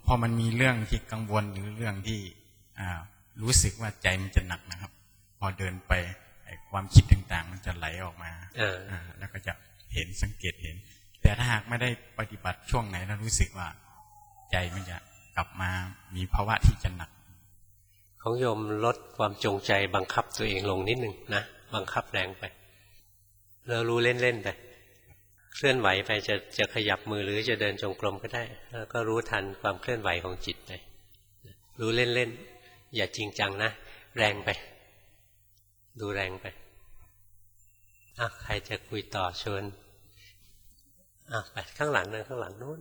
พอมันมีเรื่องที่กังวลหรือเรื่องที่อ่ารู้สึกว่าใจมันจะหนักนะครับพอเดินไปความคิดต่างๆมันจะไหลออกมาอ่าแล้วก็จะเห็นสังเกตเห็นแต่ถ้าหากไม่ได้ปฏิบัติช่วงไหนแล้วรู้สึกว่าใจมันจะกลับมามีภาวะที่จะหนักของโยมลดความจงใจบังคับตัวเองลงนิดหนึ่งนะบังคับแรงไปเรารู้เล่นๆไปเคลื่อนไหวไปจะจะขยับมือหรือจะเดินจงกรมก็ได้แล้วก็รู้ทันความเคลื่อนไหวของจิตไปรู้เล่นๆอย่าจริงจังนะแรงไปดูแรงไปอ่ะใครจะคุยต่อเชิญอ่ะไปข้างหลังเดินข้างหลังนู้น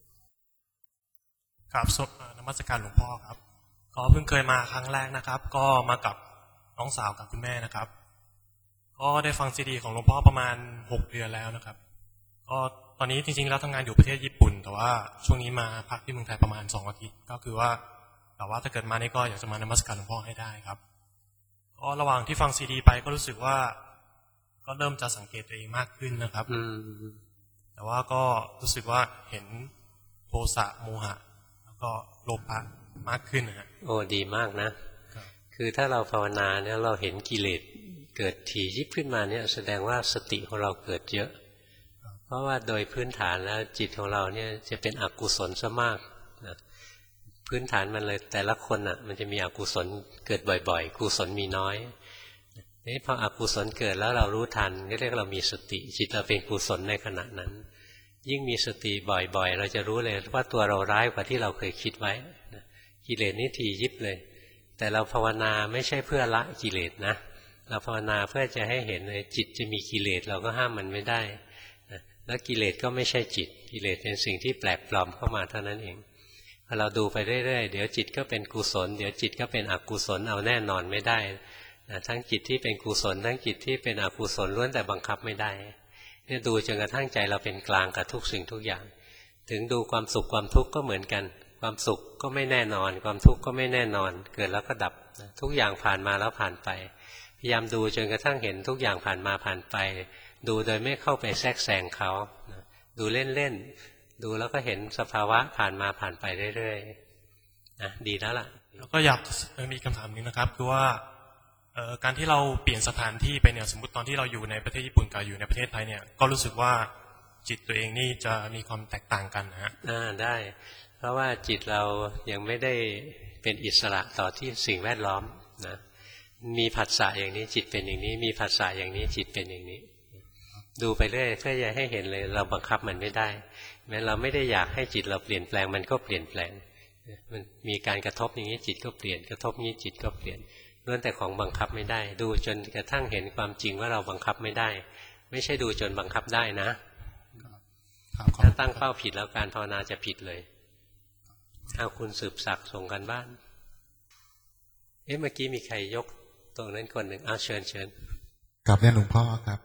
ครับนมัสการหลวงพ่อครับก็เพิ่งเคยมาครั้งแรกนะครับก็มากับน้องสาวกับคุณแม่นะครับก็ได้ฟังซีดีของหลวงพ่อประมาณหกเดือนแล้วนะครับก็ตอนนี้จริงๆแล้วทำงานอยู่ประเทศญี่ปุ่นแต่ว่าช่วงนี้มาพักที่เมืองไทยประมาณสองอาทิตย์ก็คือว่าแต่ว่าถ้าเกิดมานี่ก็อยากจะมานมัสการหลวงพ่อให้ได้ครับก็ระหว่างที่ฟังซีดีไปก็รู้สึกว่าก็เริ่มจะสังเกตตัวเองมากขึ้นนะครับแต่ว่าก็รู้สึกว่าเห็นโทสะโมหะแล้วก็โลภะมากขึ้นนะฮะโอ้ดีมากนะคือถ้าเราภาวนาเนี่ยเราเห็นกิเลสเกิดถี่ยิบขึ้นมาเนี่ยแสดงว่าสติของเราเกิดเยอะเพราะว่าโดยพื้นฐานแล้วจิตของเราเนี่ยจะเป็นอกุศลซะมากนะพื้นฐานมันเลยแต่ละคนอ่ะมันจะมีอกุศลเกิดบ่อยๆกุศลมีน้อยนี่พออกุศลเกิดแล้วเรารู้ทันก็เรียกเรามีสติจิตเราเป็นกุศลในขณะนั้นยิ่งมีสติบ่อยๆเราจะรู้เลยว่าตัวเราร้ายกว่าที่เราเคยคิดไว้กิเลสนี่ถี่ยิบเลยแต่เราภาวนาไม่ใช่เพื่อละกิเลสนะเราภาวนาเพื่อจะให้เห็นเลยจิตจะมีกิเลสเราก็ห้ามมันไม่ได้แล้วกิเลสก็ไม่ใช่จิตกิเลสเป็นสิ่งที่แปลกปลอมเข้ามาเท่านั้นเองพอเราดูไปเรื่อยๆเดี๋ยวจิตก็เป็นกุศลเดี๋ยวจิตก็เป็นอกุศลเอาแน่นอนไม่ได้ทั้งจิตที่เป็นกุศลทั้งจิตที่เป็นอกุศลล้วนแต่บังคับไม่ได้เนี่ยดูจนกระทั่งใจเราเป็นกลางกับทุกสิ่งทุกอย่างถึงดูความสุขความทุกข์ก็เหมือนกันความสุขก็ไม่แน่นอนความทุกข์ก็ไม่แน่นอนเกิดแล้วก็ดับทุกอย่างผ่านมาแล้วผ่านไปพยายามดูจนกระทั่งเห็นทุกอย่างผ่านมาผ่านไปดูโดยไม่เข้าไปแทรกแซงเขาดูเล่นๆดูแล้วก็เห็นสภาวะผ่านมาผ่านไปเรื่อยๆนะดีแล้วล่ะแล้วก็อยากมีคำถามนึงนะครับคือว่าการที่เราเปลี่ยนสถานที่ไปเนี่ยสมมติตอนที่เราอยู่ในประเทศญี่ปุ่นกับอยู่ในประเทศไทยเนี่ยก็รู้สึกว่าจิตตัวเองนี่จะมีความแตกต่างกันนะฮะอ่าได้เพราะว่าจิตเรายังไม่ได้เป็นอิสระต่อที่สิ่งแวดล้อมนะมีผัสสะอย่างนี้จิตเป็นอย่างนี้มีผัสสะอย่างนี้จิตเป็นอย่างนี้ดูไปเรื่อยเพื่อจะให้เห็นเลยเราบังคับมันไม่ได้แม้เราไม่ได้อยากให้จิตเราเปลี่ยนแปลงมันก็เปลี่ยนแปลงมันมีการกระทบอย่างนี้จิตก็เปลี่ยนกระทบนี้จิตก็เปลี่ยนล้วนแต่ของบังคับไม่ได้ดูจนกระทั่งเห็นความจริงว่าเราบังคับไม่ได้ไม่ใช่ดูจนบังคับได้นะถ้าตั้งเป้าผิดแล้วการภาวนาจะผิดเลยเอาคุณสืบศักดิ์ส่งกันบ้านเอ๊ะเมื่อกี้มีใครยกตรงนั้นคนหนึ่งเอาเชิญเชิญกลับเรียนหลวงพ่อครับ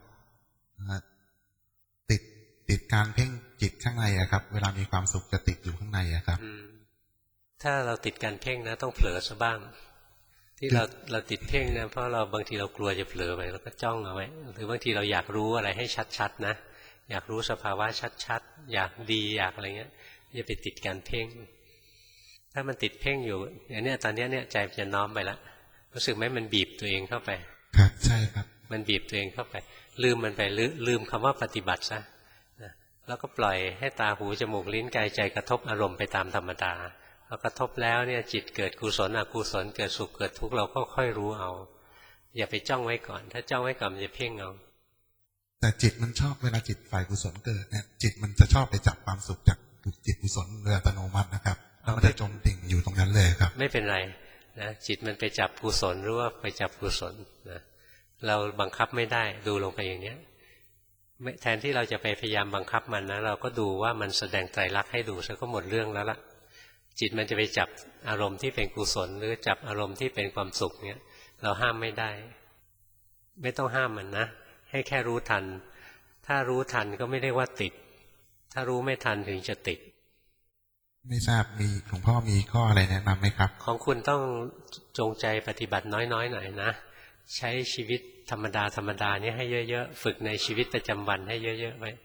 ติดติดการเพ่งจิตข้างในอะครับเวลามีความสุขจะติดอยู่ข้างในอะครับถ้าเราติดการเพ่งนะต้องเผลอซะบ้างที่เราเราติดเพ่งนะเพราะเราบางทีเรากลัวจะเผลอไปแล้วก็จ้องเอาไว้หรือบางทีเราอยากรู้อะไรให้ชัดๆนะอยากรู้สภาวะชัดๆอยากดีอยากอะไรเงี้ยอย่าไปติดการเพ่งถ้ามันติดเพ่งอยู่อย่างนี้ตอนนี้เนี่ยใจจะน้อมไปแล้วรู้สึกไหมมันบีบตัวเองเข้าไปครับใช่ครับมันบีบตัวเองเข้าไปลืมมันไปลืมลืมคำว่าปฏิบัติซะนะแล้วก็ปล่อยให้ตาหูจมูกลิ้นกายใจกระทบอารมณ์ไปตามธรรมดาพอกระทบแล้วเนี่ยจิตเกิดกุศลอกุศลเกิดสุขเกิดทุกข์เราก็ค่อยรู้เอาอย่าไปจ้องไว้ก่อนถ้าจ้องไว้ก่อนมันจะเพ่งเอาแต่จิตมันชอบเวลาจิตฝ่ายกุศลเกิดเนี่ยจิตมันจะชอบไปจับความสุขจากจิตกุศลโดยอัตโนมัตินะครับแล้วมันจะจมดิ่งอยู่ตรงนั้นเลยครับไม่เป็นไรนะจิตมันไปจับกุศลหรือว่าไปจับกุศลนะเราบังคับไม่ได้ดูลงไปอย่างเนี้ยแทนที่เราจะไปพยายามบังคับมันนะเราก็ดูว่ามันแสดงไตรลักษณ์ให้ดูซะก็หมดเรื่องแล้วล่ะจิตมันจะไปจับอารมณ์ที่เป็นกุศลหรือจับอารมณ์ที่เป็นความสุขเนี้ยเราห้ามไม่ได้ไม่ต้องห้ามมันนะให้แค่รู้ทันถ้ารู้ทันก็ไม่ได้ว่าติดถ้ารู้ไม่ทันถึงจะติดไม่ทราบมีหลวงพ่อมีข้ออะไรแนะนำไหมครับของคุณต้องจงใจปฏิบัติน้อยๆหน่อยนะใช้ชีวิตธรรมดาธรรมดานี้ให้เยอะๆฝึกในชีวิตประจำวันให้เยอะๆไว้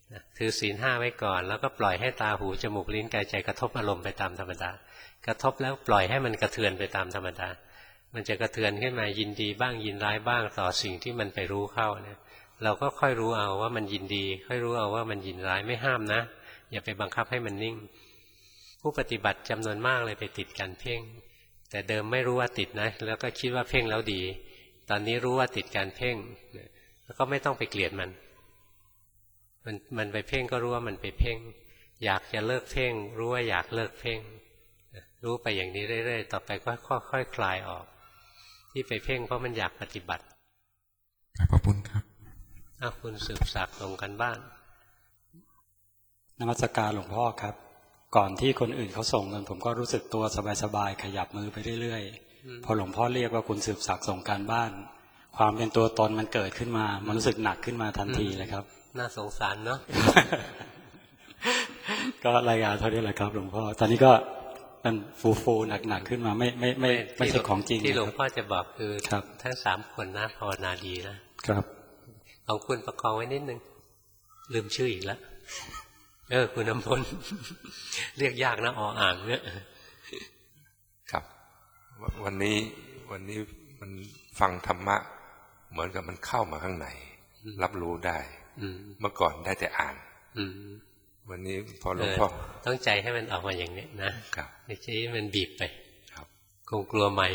ถือศีลห้าไว้ก่อนแล้วก็ปล่อยให้ตาหูจมูกลิ้นกายใจกระทบอารมณ์ไปตามธรรมดากระทบแล้วปล่อยให้มันกระเทือนไปตามธรรมดามันจะกระเทือนขึ้นมายินดีบ้างยินร้ายบ้างต่อสิ่งที่มันไปรู้เข้าเนี่ยเราก็ค่อยรู้เอาว่ามันยินดีค่อยรู้เอาว่ามันยินร้ายไม่ห้ามนะอย่าไปบังคับให้มันนิ่งผู้ปฏิบัติจำนวนมากเลยไปติดการเพ่งแต่เดิมไม่รู้ว่าติดนะแล้วก็คิดว่าเพ่งแล้วดีตอนนี้รู้ว่าติดการเพ่งแล้วก็ไม่ต้องไปเกลียดมันมันมันไปเพ่งก็รู้ว่ามันไปเพ่งอยากจะเลิกเพ่งรู้ว่าอยากเลิกเพ่งรู้ไปอย่างนี้เรื่อยๆต่อไปก็ค่อยๆคลายออกที่ไปเพ่งเพราะมันอยากปฏิบัติขอบคุณครับอ้าวคุณสืบศักดิ์ลงกันบ้านนมัสการหลวงพ่อครับก่อนที่คนอื่นเขาส่งเงินผมก็รู้สึกตัวสบายๆขยับมือไปเรื่อยๆพอหลวงพ่อเรียกว่าคุณสืบศักดิ์ส่งการบ้านความเป็นตัวตนมันเกิดขึ้นมามันรู้สึกหนักขึ้นมาทันทีเลยครับน่าสงสารเนาะก็รายงานเท่านี้แหละครับหลวงพ่อตอนนี้ก็มันฟูฟูหนักๆขึ้นมาไม่ไม่ไม่ไม่ใช่ของจริงที่หลวงพ่อจะบอกคือทั้งสามคนนะภาวนาดีนะครับของคุณประคองไว้นิดนึงลืมชื่ออีกแล้วเออคุณน้ำมนต์เรียกยากนะออ่างเนี่ยครับวันนี้วันนี้มันฟังธรรมะเหมือนกับมันเข้ามาข้างในรับรู้ได้เมื่อก่อนได้แต่อ่านวันนี้พอหลวงพ่อต้องใจให้มันออกมาอย่างนี้นะไม่ใช่มันบีบไปคงกลัวไม่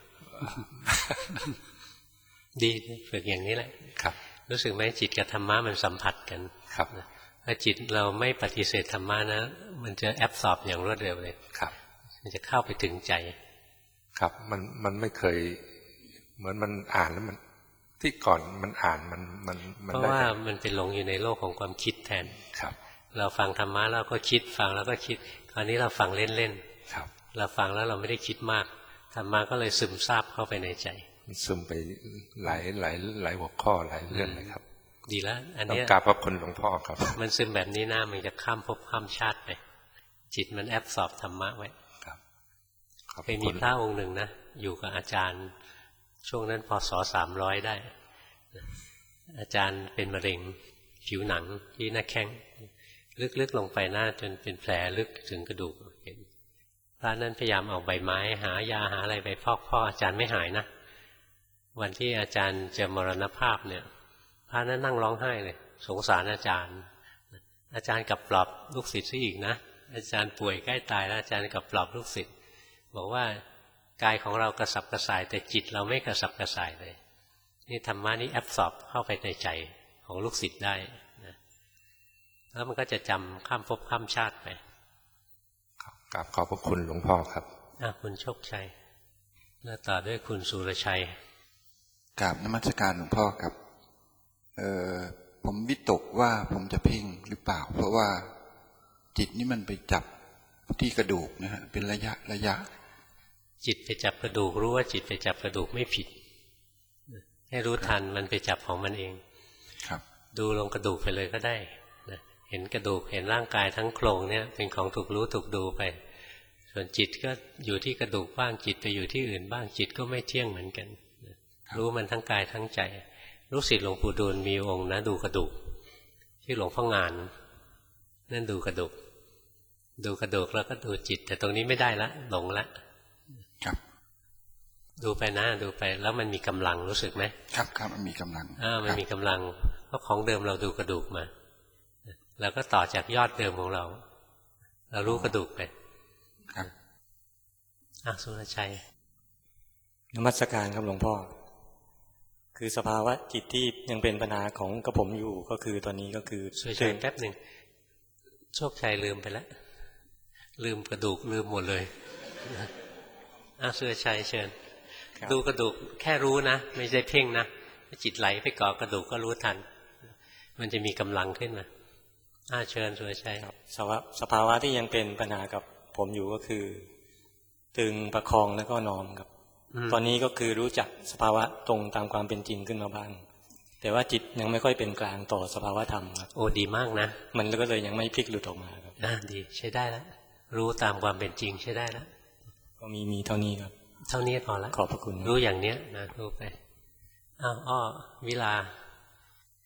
ดีฝึกอย่างนี้แหละรู้สึกไหมจิตกับธรรมะมันสัมผัสกันถ้าจิตเราไม่ปฏิเสธธรรมะนะมันจะแอบสอบอย่างรวดเร็วเลยมันจะเข้าไปถึงใจครับมันมันไม่เคยเหมือนมันอ่านแล้วมันที่ก่อนมันอ่านมันมันเพราะว่ามันเป็นหลงอยู่ในโลกของความคิดแทนครับเราฟังธรรมะเราก็คิดฟังแล้วก็คิดคราวนี้เราฟังเล่นๆครับเราฟังแล้วเราไม่ได้คิดมากธรรมะก็เลยซึมซาบเข้าไปในใจซึมไปหลายหลายหลายหัวข้อหลายเรื่องเลยครับดีแล้วอันนี้ต้องกราบพระคุณหลวงพ่อครับมันซึมแบบนี้นะมันจะข้ามภพข้ามชาติไปจิตมันแอบสอบธรรมะไว้ครับเคยมีพระองค์หนึ่งนะอยู่กับอาจารย์ช่วงนั้นพศสามร้อยได้อาจารย์เป็นมะเร็งผิวหนังที่หน้าแข้งลึกๆลงไปหน้าจนเป็นแผลลึกถึงกระดูกเห็นพระนั้นพยายามเอาใบไม้หายาหาอะไรไปฟอกพ่ออาจารย์ไม่หายนะวันที่อาจารย์จะมรณภาพเนี่ยพระนั้นนั่งร้องไห้เลยสงสารอาจารย์อาจารย์กลับปลอบลูกศิษย์ซะอีกนะอาจารย์ป่วยใกล้ตายแล้วอาจารย์กลับปลอบลูกศิษย์บอกว่ากายของเรากระสับกระส่ายแต่จิตเราไม่กระสับกระส่ายเลยนี่ธรรมะนี่แอบสอบเข้าไปในใจของลูกศิษย์ได้นะแล้วมันก็จะจำข้ามภพข้ามชาติไปกราบขอบพระคุณหลวงพ่อครับอ่ะคุณโชคชัยแล้วต่อด้วยคุณสุรชัยกราบนมัสการหลวงพ่อครับเออผมวิตกว่าผมจะเพ่งหรือเปล่าเพราะว่าจิตนี่มันไปจับที่กระดูกนะฮะเป็นระยะระยะจิตไปจับกระดูกรู้ว่าจิตไปจับกระดูกไม่ผิดให้รู้ทันมันไปจับของมันเองครับดูลงกระดูกไปเลยก็ได้นะเห็นกระดูกเห็นร่างกายทั้งโครงเนี่ยเป็นของถูกรู้ถูกดูไปส่วนจิตก็อยู่ที่กระดูกบ้างจิตไปอยู่ที่อื่นบ้างจิตก็ไม่เที่ยงเหมือนกันรู้มันทั้งกายทั้งใจลูกศิษย์หลวงปู่ดูลมีองค์นะดูกระดูกที่หลวงพ่องานนั่นดูกระดูกดูกระดูกแล้วก็ดูจิตแต่ตรงนี้ไม่ได้ละหลงละครับดูไปนะดูไปแล้วมันมีกำลังรู้สึกไหมครับครับมันมีกำลังอ่ามันมีกำลังเพราะของเดิมเราดูกระดูกมาแล้วก็ต่อจากยอดเดิมของเราเรารู้กระดูกไปครับอ่ะสุรชัยนมัสการครับหลวงพ่อคือสภาวะจิตที่ยังเป็นปัญหาของกระผมอยู่ก็คือตอนนี้ก็คือช่วยๆแป๊บหนึ่งโชคชัยลืมไปแล้วลืมกระดูกลืมหมดเลยอ่ะสุรชัยเชิญดูกระดูกแค่รู้นะไม่ใช่เพ่งนะจิตไหลไปเกาะกระดูกก็รู้ทันมันจะมีกำลังขึ้นมาอ่ะเชิญสุรชัยครับสภาวะสภาวะที่ยังเป็นปัญหากับผมอยู่ก็คือตึงประคองแล้วก็นอมครับตอนนี้ก็คือรู้จักสภาวะตรงตามความเป็นจริงขึ้นมาบ้างแต่ว่าจิตยังไม่ค่อยเป็นกลางต่อสภาวะธรรมครับโอ้ดีมากนะมันก็เลยยังไม่พลิกหลุดออกมาครับอ่าดีใช้ได้แล้วรู้ตามความเป็นจริงใช้ได้แล้วก็มีมีเท่านี้ครับเท่านี้พอละขอบพระคุณรู้อย่างเนี้ยนะรู้ไปอ้าวอ้อวิลา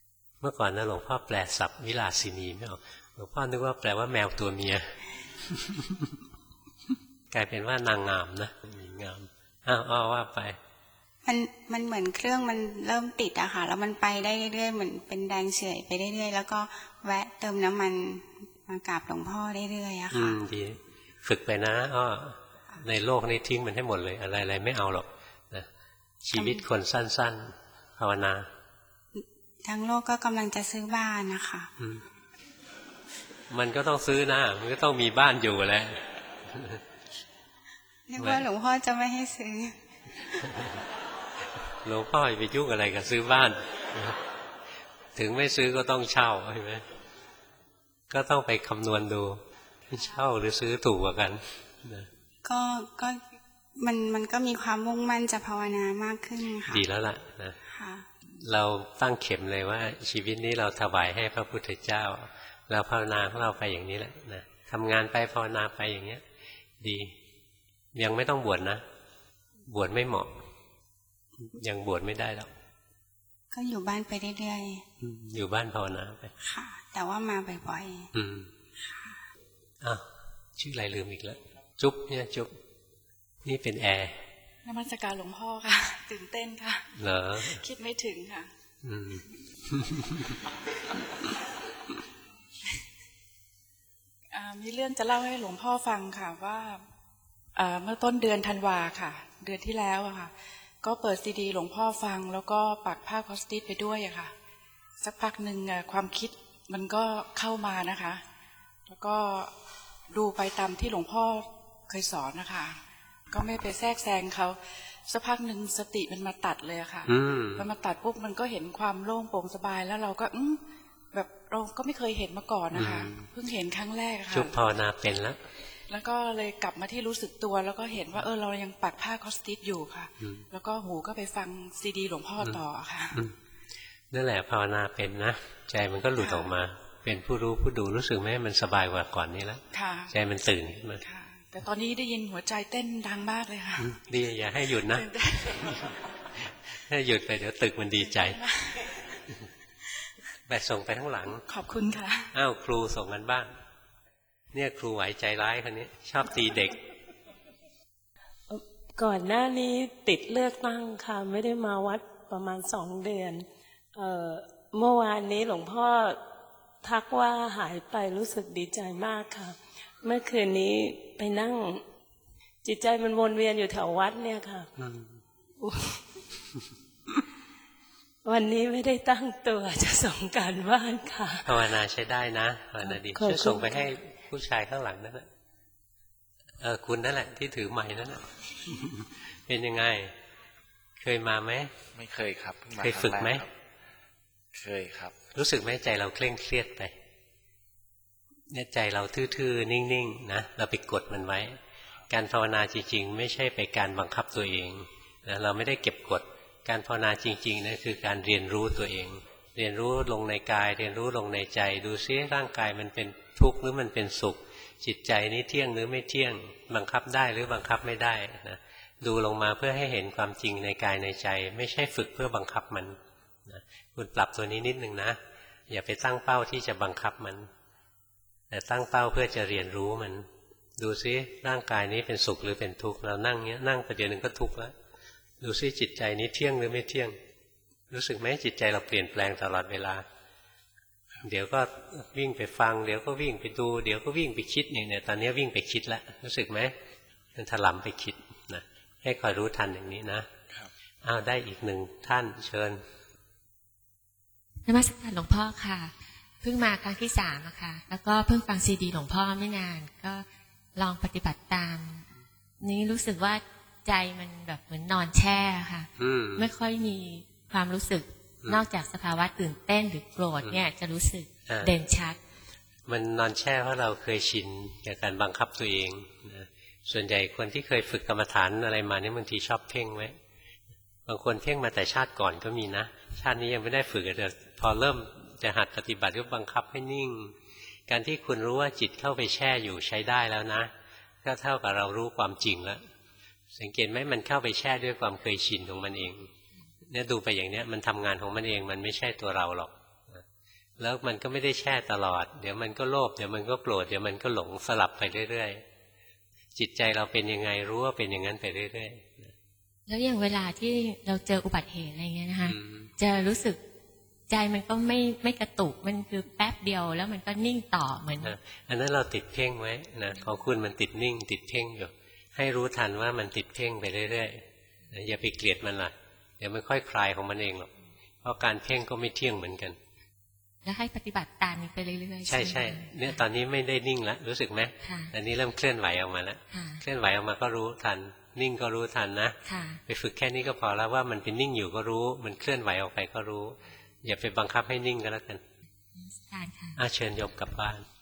มื่อก่อนนะหลวงพ่อแปลศัพท์วิลาสินีไม่ออกหลวงพ่อนึกว่าแปลว่าแมวตัวเมีย กลายเป็นว่านางงามนะงามอ้าวอ้อว่าไปมันมันเหมือนเครื่องมันเริ่มติดอะค่ะแล้วมันไปได้เรื่อยๆเหมือนเป็นแดงเฉื่อยไปเรื่อยๆแล้วก็แวะเติมน้ำมันมากราบหลวงพ่อเรื่อยๆอะค่ะดีฝึกไปนะอ้อในโลกนี้ทิ้งมันให้หมดเลยอะไรๆไม่เอาหรอกนะชีวิตคนสั้นๆภาวนาทั้งโลกก็กำลังจะซื้อบ้านนะคะมันก็ต้องซื้อนะมันก็ต้องมีบ้านอยู่แหละนึกว่าหลวงพ่อจะไม่ให้ซื้อหลวงพ่อไปยุ่งอะไรกับซื้อบ้านถึงไม่ซื้อก็ต้องเช่าใช่ไหมก็ต้องไปคำนวณดูเช่าหรือซื้อถูกกว่ากันก็ก็มันมันก็มีความมุ่งมั่นจะภาวนามากขึ้นค่ะดีแล้วล่ะนะเราตั้งเข็มเลยว่าชีวิตนี้เราถวายให้พระพุทธเจ้าเราภาวนาของเราไปอย่างนี้แหละนะทำงานไปภาวนาไปอย่างเงี้ยดียังไม่ต้องบวชนะบวชไม่เหมาะยังบวชไม่ได้หรอกก็อยู่บ้านไปเรื่อยๆอยู่บ้านภาวนาไปค่ะแต่ว่ามาบ่อยๆอืมอ้าวชื่ออะไรลืมอีกแล้วจุ๊บเนี่ยจุ๊บนี่เป็นแอร์นมัสการหลวงพ่อค่ะตื่นเต้นค่ะเหรอคิดไม่ถึงค่ะอืมมีเรื่องจะเล่าให้หลวงพ่อฟังค่ะว่าเมื่อต้นเดือนธันวาค่ะเดือนที่แล้วอะค่ะก็เปิดซีดีหลวงพ่อฟังแล้วก็ปักผ้าคอสติสไปด้วยอะค่ะสักพักหนึ่งความคิดมันก็เข้ามานะคะแล้วก็ดูไปตามที่หลวงพ่อเคยสอนนะคะก็ไม่ไปแทรกแซงเขาสักพักหนึ่งสติมันมาตัดเลยค่ะมันมาตัดปุ๊บมันก็เห็นความโล่งโปร่งสบายแล้วเราก็แบบเราก็ไม่เคยเห็นมาก่อนนะคะเพิ่งเห็นครั้งแรกค่ะชุบภาวนาเป็นแล้วแล้วก็เลยกลับมาที่รู้สึกตัวแล้วก็เห็นว่าเออเรายังปักผ้าคอสติสอยู่ค่ะแล้วก็หูก็ไปฟังซีดีหลวงพ่อต่อค่ะนั่นแหละภาวนาเป็นนะใจมันก็หลุดออกมาเป็นผู้รู้ผู้ดูรู้สึกไหมมันสบายกว่าก่อนนี้แล้วใจมันตื่นขึ้นมาแต่ตอนนี้ได้ยินหัวใจเต้นดังมากเลยค่ะดีอย่าให้หยุดนะถ้าหยุดไปเดี๋ยวตึกมันดีใจไปส่งไปข้างหลังขอบคุณค่ะอ้าวครูส่งกันบ้างเนี่ยครูไหวใจร้ายคนนี้ชอบตีเด็กก่อนหน้านี้ติดเลือกตั้งค่ะไม่ได้มาวัดประมาณสองเดือนเอ่อเมื่อวานนี้หลวงพ่อทักว่าหายไปรู้สึกดีใจมากค่ะเมื่อคืนนี้ไปนั่งจิตใจมันวนเวียนอยู่แถววัดเนี่ยค่ะวันนี้ไม่ได้ตั้งตัวจะส่งการบ้านค่ะภาวนาใช้ได้นะภาวนาดีช่วยส่งไปให้ผู้ชายข้างหลังนั่นแหละเออคุณนั่นแหละที่ถือไม้นั่นแหละเป็นยังไงเคยมาไหมไม่เคยครับเคยฝึกไหมเคยครับรู้สึกไหมใจเราเคร่งเครียดไปเนี่ยใจเราทื่อๆนิ่งๆนะเราไปกดมันไว้การภาวนาจริงๆไม่ใช่ไปการบังคับตัวเองนะเราไม่ได้เก็บกดการภาวนาจริงๆนั่นคือการเรียนรู้ตัวเองเรียนรู้ลงในกายเรียนรู้ลงในใจดูซิร่างกายมันเป็นทุกข์หรือมันเป็นสุขจิตใจนี้เที่ยงหรือไม่เที่ยงบังคับได้หรือบังคับไม่ได้นะดูลงมาเพื่อให้เห็นความจริงในกายในใจไม่ใช่ฝึกเพื่อบังคับมันนะคุณปรับตัวนี้นิดนึงนะอย่าไปตั้งเป้าที่จะบังคับมันแต่ตั้งเป้าเพื่อจะเรียนรู้มันดูซิร่างกายนี้เป็นสุขหรือเป็นทุกข์เรานั่งเนี้ยนั่งประเดี๋ยวหนึ่งก็ทุกข์แล้วดูซิจิตใจนี้เที่ยงหรือไม่เที่ยงรู้สึกไหมจิตใจเราเปลี่ยนแปลงตลอดเวลาเดี๋ยวก็วิ่งไปฟังเดี๋ยวก็วิ่งไปดูเดี๋ยวก็วิ่งไปคิดอย่างเนี้ยตอนนี้วิ่งไปคิดแล้วรู้สึกไหมมันถลำไปคิดนะให้คอยรู้ทันอย่างนี้นะอ้าวได้อีกหนึ่งท่านเชิญนมัสการหลวงพ่อค่ะเพิ่งมาครั้งที่สามอะค่ะแล้วก็เพิ่งฟังซีดีหลวงพ่อไม่นานก็ลองปฏิบัติตามนี้รู้สึกว่าใจมันแบบเหมือนนอนแช่ค่ะไม่ค่อยมีความรู้สึกนอกจากสภาวะตื่นเต้นหรือโกรธเนี่ยจะรู้สึกเด่นชัดมันนอนแช่เพราะเราเคยชินกับการบังคับตัวเองนะส่วนใหญ่คนที่เคยฝึกกรรมฐานอะไรมาเนี่ยบางทีชอบเพ่งไว้บางคนเพ่งมาแต่ชาติก่อนก็มีนะชาตินี้ยังไม่ได้ฝึกแต่พอเริ่มจะหัดปฏิบัติก็บังคับให้นิ่งการที่คุณรู้ว่าจิตเข้าไปแช่อยู่ใช้ได้แล้วนะก็เท่ากับเรารู้ความจริงแล้วสังเกตไหมมันเข้าไปแช่ด้วยความเคยชินของมันเองเนี่ยดูไปอย่างเนี้ยมันทำงานของมันเองมันไม่ใช่ตัวเราหรอกแล้วมันก็ไม่ได้แช่ตลอดเดี๋ยวมันก็โลภเดี๋ยวมันก็โกรธเดี๋ยวมันก็หลงสลับไปเรื่อยๆจิตใจเราเป็นยังไงรู้ว่าเป็นอย่างนั้นไปเรื่อยๆแล้วอย่างเวลาที่เราเจออุบัติเหตุอะไรเงี้ยนะคะจะรู้สึกใจมันก็ไม่ไม่กระตุกมันคือแป๊บเดียวแล้วมันก็นิ่งต่อเหมือนอันนั้นเราติดเพ่งไว้นะของคุณมันติดนิ่งติดเพ่งอยู่ให้รู้ทันว่ามันติดเพ่งไปเรื่อยๆอย่าไปเกลียดมันล่ะเดี๋ยวมันค่อยคลายของมันเองหรอกเพราะการเพ่งก็ไม่เที่ยงเหมือนกันแล้วให้ปฏิบัติตามไปเรื่อยๆใช่ใช่เนี่ยตอนนี้ไม่ได้นิ่งแล้วรู้สึกไหมอันนี้เริ่มเคลื่อนไหวออกมาแล้วเคลื่อนไหวออกมาก็รู้ทันนิ่งก็รู้ทันนะไปฝึกแค่นี้ก็พอแล้วว่ามันเป็นนิ่งอยู่ก็รู้มันเคลื่อนไหวออกไปก็รู้อย่าไปบังคับให้นิ่งก็แล้วกันอาเชิญโยมกลับบ้าน